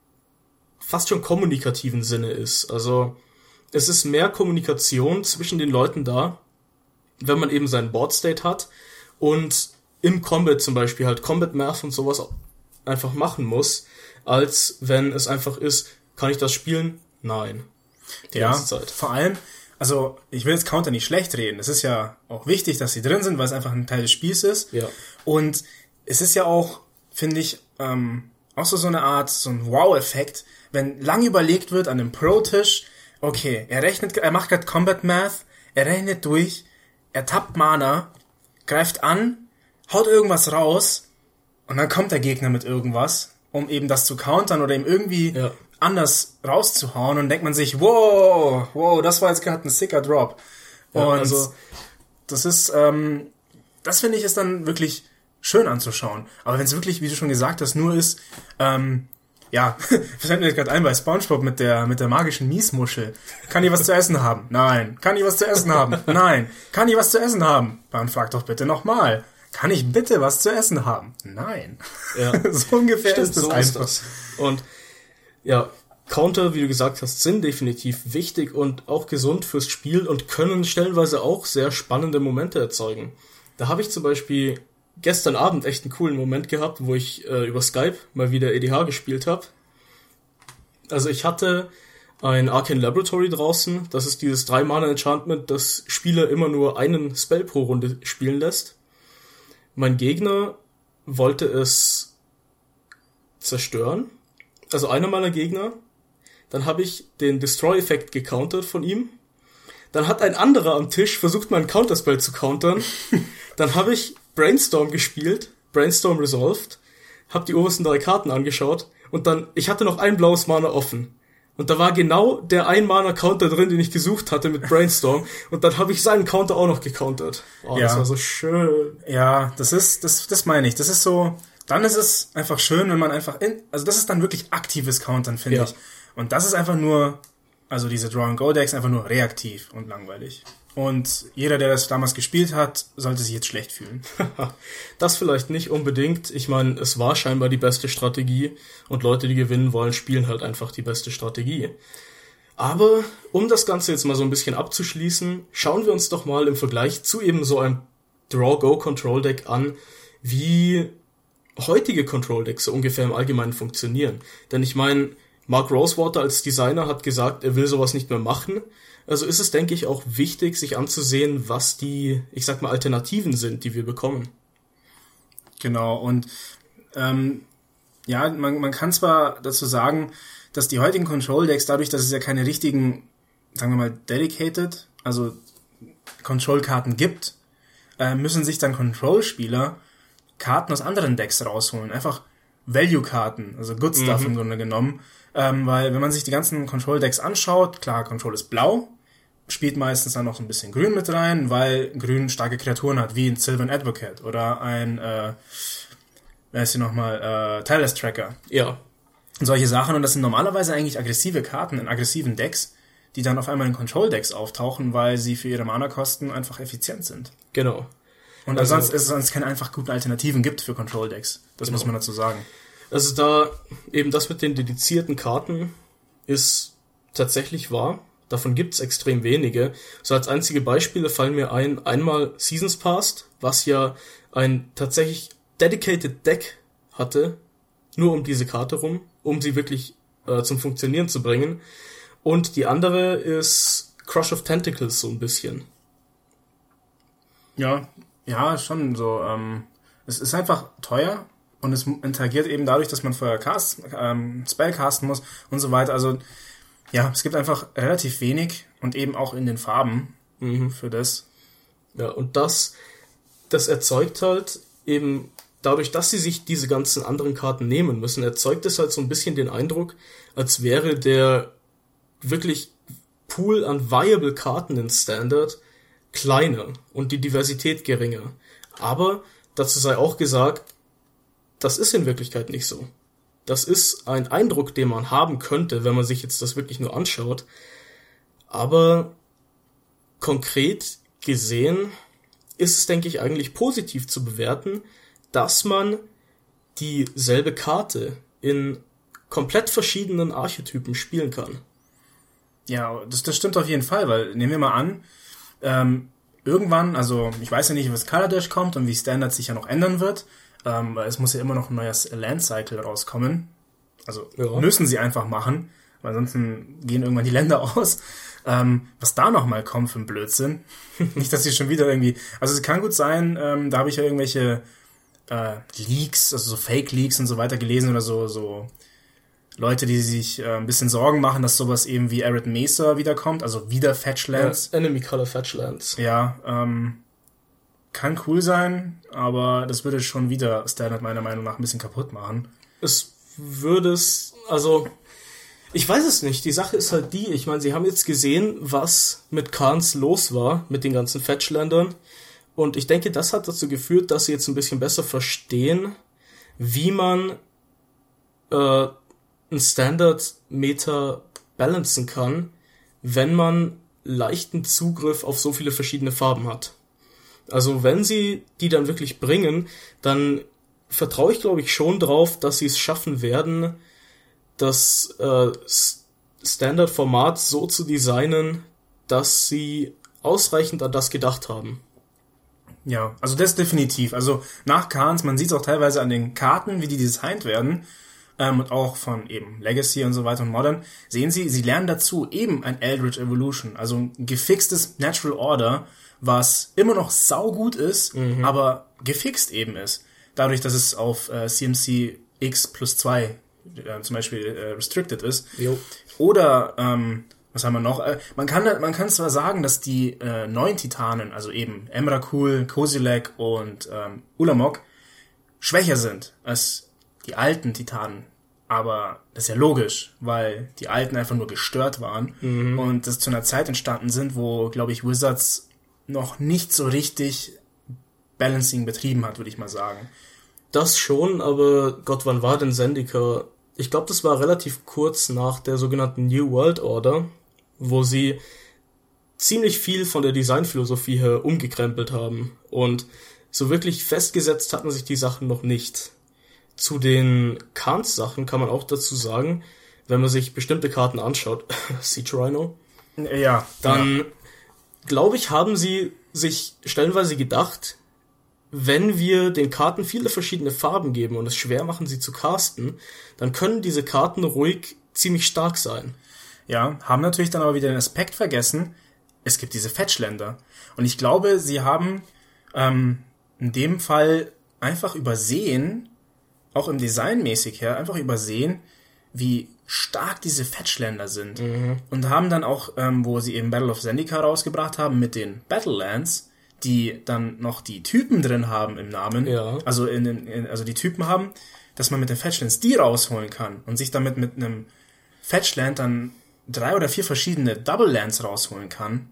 fast schon kommunikativen Sinne ist. Also es ist mehr Kommunikation zwischen den Leuten da, wenn man eben seinen Board-State hat und im Combat zum Beispiel halt Combat Math und sowas einfach machen muss, als wenn es einfach ist, kann ich das spielen? Nein. Die ganze Zeit. Vor allem, also ich will jetzt Counter nicht schlecht reden. Es ist ja auch wichtig, dass sie drin sind, weil es einfach ein Teil des Spiels ist. Ja. Und es ist ja auch, finde ich, auch so eine Art, so ein Wow-Effekt, wenn lang überlegt wird an einem Pro-Tisch, okay, er macht gerade Combat Math, er rechnet durch, er tappt Mana, greift an, haut irgendwas raus und dann kommt der Gegner mit irgendwas, um eben das zu countern oder ihm irgendwie anders rauszuhauen und denkt man sich, wow, das war jetzt gerade ein sicker Drop. Und also das ist, das finde ich ist dann wirklich schön anzuschauen. Aber wenn es wirklich, wie du schon gesagt hast, nur ist, fällt mir jetzt gerade ein bei SpongeBob mit der magischen Miesmuschel. Kann die was zu essen haben? Nein. Kann die was zu essen haben? Nein. Kann die was zu essen haben? Dann frag doch bitte nochmal. Kann ich bitte was zu essen haben? Nein. Ja. So ungefähr ist es einfach. Und ja, Counter, wie du gesagt hast, sind definitiv wichtig und auch gesund fürs Spiel und können stellenweise auch sehr spannende Momente erzeugen. Da habe ich zum Beispiel gestern Abend echt einen coolen Moment gehabt, wo ich über Skype mal wieder EDH gespielt habe. Also ich hatte ein Arcane Laboratory draußen. Das ist dieses 3-Mana-Enchantment, das Spieler immer nur einen Spell pro Runde spielen lässt. Mein Gegner wollte es zerstören. Also einer meiner Gegner. Dann habe ich den Destroy-Effekt gecountert von ihm. Dann hat ein anderer am Tisch versucht, meinen Counterspell zu countern. Dann habe ich Brainstorm gespielt, Brainstorm resolved, hab die obersten 3 Karten angeschaut und dann, ich hatte noch ein blaues Mana offen. Und da war genau der 1-Mana-Counter drin, den ich gesucht hatte mit Brainstorm. Und dann habe ich seinen Counter auch noch gecountert. Oh, ja. Das war so schön. Ja, das meine ich. Das ist so, dann ist es einfach schön, wenn man einfach also das ist dann wirklich aktives Countern, finde ich. Und das ist einfach nur, also diese Draw-and-Go-Decks einfach nur reaktiv und langweilig. Und jeder, der das damals gespielt hat, sollte sich jetzt schlecht fühlen. Das vielleicht nicht unbedingt. Ich meine, es war scheinbar die beste Strategie und Leute, die gewinnen wollen, spielen halt einfach die beste Strategie. Aber um das Ganze jetzt mal so ein bisschen abzuschließen, schauen wir uns doch mal im Vergleich zu eben so einem Draw-Go-Control-Deck an, wie heutige Control-Decks so ungefähr im Allgemeinen funktionieren. Denn ich meine, Mark Rosewater als Designer hat gesagt, er will sowas nicht mehr machen. Also ist es, denke ich, auch wichtig, sich anzusehen, was die, ich sag mal, Alternativen sind, die wir bekommen. Genau, und man kann zwar dazu sagen, dass die heutigen Control-Decks, dadurch, dass es ja keine richtigen, sagen wir mal, dedicated, also Control-Karten gibt, müssen sich dann Control-Spieler Karten aus anderen Decks rausholen. Einfach Value-Karten, also Good Stuff im Grunde genommen. Weil wenn man sich die ganzen Control-Decks anschaut, klar, Control ist blau, spielt meistens dann noch ein bisschen Grün mit rein, weil Grün starke Kreaturen hat, wie ein Sylvan Advocate oder ein, wer ist hier nochmal, Tireless Tracker. Ja. Solche Sachen, und das sind normalerweise eigentlich aggressive Karten in aggressiven Decks, die dann auf einmal in Control-Decks auftauchen, weil sie für ihre Mana-Kosten einfach effizient sind. Genau. Und also, es sonst keine einfach guten Alternativen gibt für Control-Decks. Das muss man dazu sagen. Also da eben das mit den dedizierten Karten ist tatsächlich wahr. Davon gibt's extrem wenige. So als einzige Beispiele fallen mir einmal Seasons Past, was ja ein tatsächlich dedicated Deck hatte, nur um diese Karte rum, um sie wirklich zum Funktionieren zu bringen. Und die andere ist Crush of Tentacles so ein bisschen. Ja, schon so. Es ist einfach teuer. Und es interagiert eben dadurch, dass man vorher Spell casten muss und so weiter. Also, ja, es gibt einfach relativ wenig und eben auch in den Farben für das. Ja, und das erzeugt halt eben, dadurch, dass sie sich diese ganzen anderen Karten nehmen müssen, erzeugt es halt so ein bisschen den Eindruck, als wäre der wirklich Pool an viable Karten in Standard kleiner und die Diversität geringer. Aber dazu sei auch gesagt, das ist in Wirklichkeit nicht so. Das ist ein Eindruck, den man haben könnte, wenn man sich jetzt das wirklich nur anschaut. Aber konkret gesehen ist es, denke ich, eigentlich positiv zu bewerten, dass man dieselbe Karte in komplett verschiedenen Archetypen spielen kann. Ja, das stimmt auf jeden Fall, weil nehmen wir mal an, irgendwann, also ich weiß ja nicht, was Color Dash kommt und wie Standard sich ja noch ändern wird, weil es muss ja immer noch ein neues Land Cycle rauskommen. Also müssen sie einfach machen, weil ansonsten gehen irgendwann die Länder aus. Was da nochmal kommt für ein Blödsinn. Nicht, dass sie schon wieder irgendwie... Also es kann gut sein, da habe ich ja irgendwelche Leaks, also so Fake-Leaks und so weiter gelesen oder so Leute, die sich ein bisschen Sorgen machen, dass sowas eben wie Arid Mesa wiederkommt, also wieder Fetchlands. Ja, Enemy Color Fetchlands. Ja, kann cool sein, aber das würde schon wieder Standard meiner Meinung nach ein bisschen kaputt machen. Also, ich weiß es nicht. Die Sache ist halt die, ich meine, sie haben jetzt gesehen, was mit Khans los war, mit den ganzen Fetchländern. Und ich denke, das hat dazu geführt, dass sie jetzt ein bisschen besser verstehen, wie man ein Standard-Meta balancen kann, wenn man leichten Zugriff auf so viele verschiedene Farben hat. Also wenn sie die dann wirklich bringen, dann vertraue ich, glaube ich, schon drauf, dass sie es schaffen werden, das Standard-Format so zu designen, dass sie ausreichend an das gedacht haben. Ja, also das definitiv. Also nach Khans, man sieht es auch teilweise an den Karten, wie die designt werden, und auch von eben Legacy und so weiter und Modern, sehen Sie lernen dazu eben ein Eldritch Evolution, also ein gefixtes Natural Order, was immer noch saugut ist, aber gefixt eben ist. Dadurch, dass es auf CMC X+2 zum Beispiel restricted ist. Jo. Oder, was haben wir noch? Man kann zwar sagen, dass die neuen Titanen, also eben Emrakul, Kozilek und Ulamog, schwächer sind als die alten Titanen. Aber das ist ja logisch, weil die alten einfach nur gestört waren und das zu einer Zeit entstanden sind, wo, glaube ich, Wizards noch nicht so richtig Balancing betrieben hat, würde ich mal sagen. Das schon, aber Gott, wann war denn Zendikar? Ich glaube, das war relativ kurz nach der sogenannten New World Order, wo sie ziemlich viel von der Designphilosophie her umgekrempelt haben. Und so wirklich festgesetzt hatten sich die Sachen noch nicht. Zu den Khans-Sachen kann man auch dazu sagen, wenn man sich bestimmte Karten anschaut, Siege Rhino, Ja. dann glaube ich, haben sie sich stellenweise gedacht, wenn wir den Karten viele verschiedene Farben geben und es schwer machen, sie zu casten, dann können diese Karten ruhig ziemlich stark sein. Ja, haben natürlich dann aber wieder den Aspekt vergessen, es gibt diese Fetchländer. Und ich glaube, sie haben in dem Fall einfach übersehen, auch im Designmäßig her, einfach übersehen, wie stark diese Fetchländer sind. Und haben dann auch, wo sie eben Battle of Zendikar rausgebracht haben, mit den Battlelands, die dann noch die Typen drin haben im Namen, Ja. also also die Typen haben, dass man mit den Fetchlands die rausholen kann und sich damit mit einem Fetchland dann 3 oder 4 verschiedene Double Lands rausholen kann.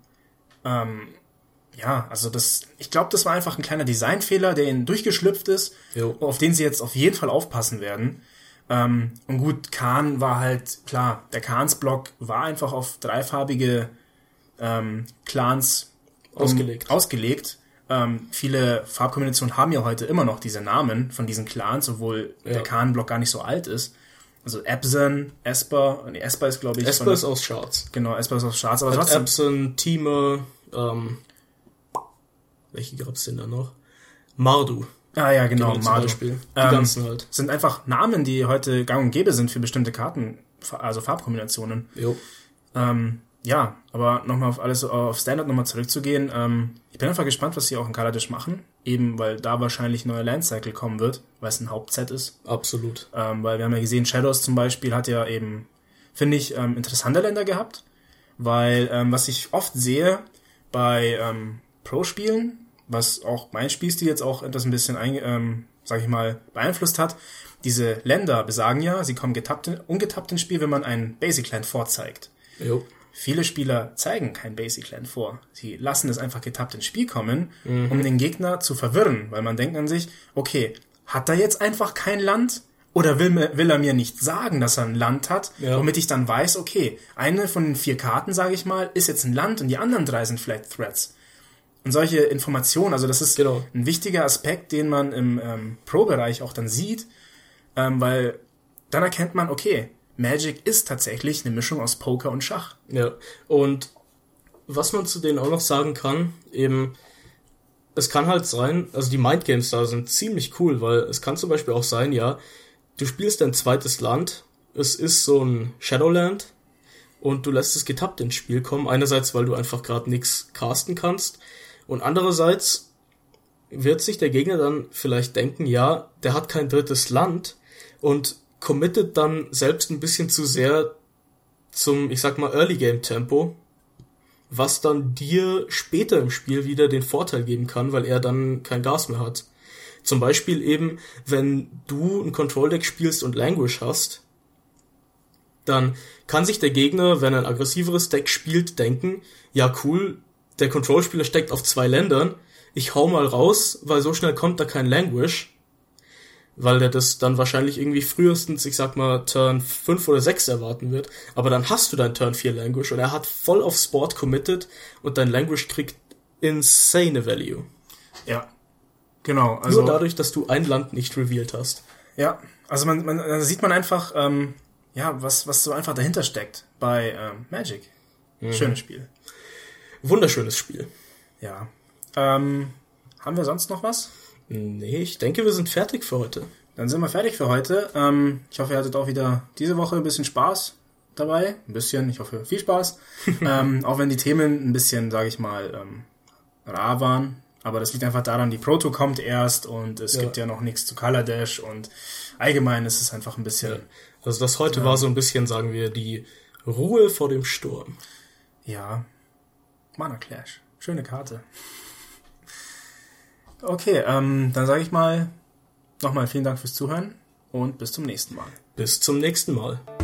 Ja, also ich glaube, das war einfach ein kleiner Designfehler, der ihnen durchgeschlüpft ist, Jo. auf den sie jetzt auf jeden Fall aufpassen werden. Und gut, Khan war halt, klar, der Khans-Block war einfach auf dreifarbige Clans ausgelegt. Viele Farbkombinationen haben ja heute immer noch diese Namen von diesen Clans, obwohl der Khan-Block gar nicht so alt ist. Also Epson, Esper ist, glaube ich... Esper ist aus Shards. Genau, Esper ist aus Shards, aber trotzdem... Epson, Temur, welche gab's denn da noch? Mardu. Ah ja, genau, Zum Mardu. Beispiel. Die ganzen halt. Sind einfach Namen, die heute gang und gäbe sind für bestimmte Karten, also Farbkombinationen. Jo. Ja, aber nochmal auf Standard nochmal zurückzugehen. Ich bin einfach gespannt, was sie auch in Kaladesh machen. Eben, weil da wahrscheinlich ein neuer Landcycle kommen wird, weil es ein Hauptset ist. Absolut. Weil wir haben ja gesehen, Shadows zum Beispiel hat ja eben, finde ich, interessante Länder gehabt. Weil, was ich oft sehe bei Pro-Spielen, was auch mein Spielstil jetzt auch etwas ein bisschen, sag ich mal, beeinflusst hat, diese Länder besagen ja, sie kommen ungetappt ins Spiel, wenn man ein Basic Land vorzeigt. Jo. Viele Spieler zeigen kein Basic Land vor. Sie lassen es einfach getappt ins Spiel kommen, um den Gegner zu verwirren, weil man denkt an sich, okay, hat er jetzt einfach kein Land? Oder will er mir nicht sagen, dass er ein Land hat, womit ich dann weiß, okay, eine von den 4 Karten, sage ich mal, ist jetzt ein Land und die anderen 3 sind vielleicht Threats. Und solche Informationen, also das ist ein wichtiger Aspekt, den man im Pro-Bereich auch dann sieht, weil dann erkennt man, okay, Magic ist tatsächlich eine Mischung aus Poker und Schach. Ja, und was man zu denen auch noch sagen kann, eben, es kann halt sein, also die Mindgames da sind ziemlich cool, weil es kann zum Beispiel auch sein, ja, du spielst dein zweites Land, es ist so ein Shadowland und du lässt es getappt ins Spiel kommen, einerseits, weil du einfach gerade nichts casten kannst und andererseits wird sich der Gegner dann vielleicht denken, ja, der hat kein drittes Land und committet dann selbst ein bisschen zu sehr zum, ich sag mal, Early-Game-Tempo, was dann dir später im Spiel wieder den Vorteil geben kann, weil er dann kein Gas mehr hat. Zum Beispiel eben, wenn du ein Control-Deck spielst und Languish hast, dann kann sich der Gegner, wenn er ein aggressiveres Deck spielt, denken, ja cool, der Control-Spieler steckt auf 2 Ländern, ich hau mal raus, weil so schnell kommt da kein Languish, weil der das dann wahrscheinlich irgendwie frühestens, ich sag mal, Turn 5 oder 6 erwarten wird. Aber dann hast du dein Turn 4 Languish und er hat voll auf Sport committed und dein Languish kriegt insane Value. Ja, genau. Also, nur dadurch, dass du ein Land nicht revealed hast. Ja, also da sieht man einfach, was so einfach dahinter steckt bei Magic. Schönes Spiel. Wunderschönes Spiel. Ja. Haben wir sonst noch was? Nee, ich denke, wir sind fertig für heute. Dann sind wir fertig für heute. Ich hoffe, ihr hattet auch wieder diese Woche ein bisschen Spaß dabei. Ein bisschen, ich hoffe, viel Spaß. Auch wenn die Themen ein bisschen, sage ich mal, rar waren. Aber das liegt einfach daran, die Proto kommt erst und es gibt ja noch nichts zu Kaladesh und allgemein ist es einfach ein bisschen... Ja. Also das heute war so ein bisschen, sagen wir, die Ruhe vor dem Sturm. Ja, Mana Clash. Schöne Karte. Okay, dann sage ich mal nochmal vielen Dank fürs Zuhören und bis zum nächsten Mal. Bis zum nächsten Mal.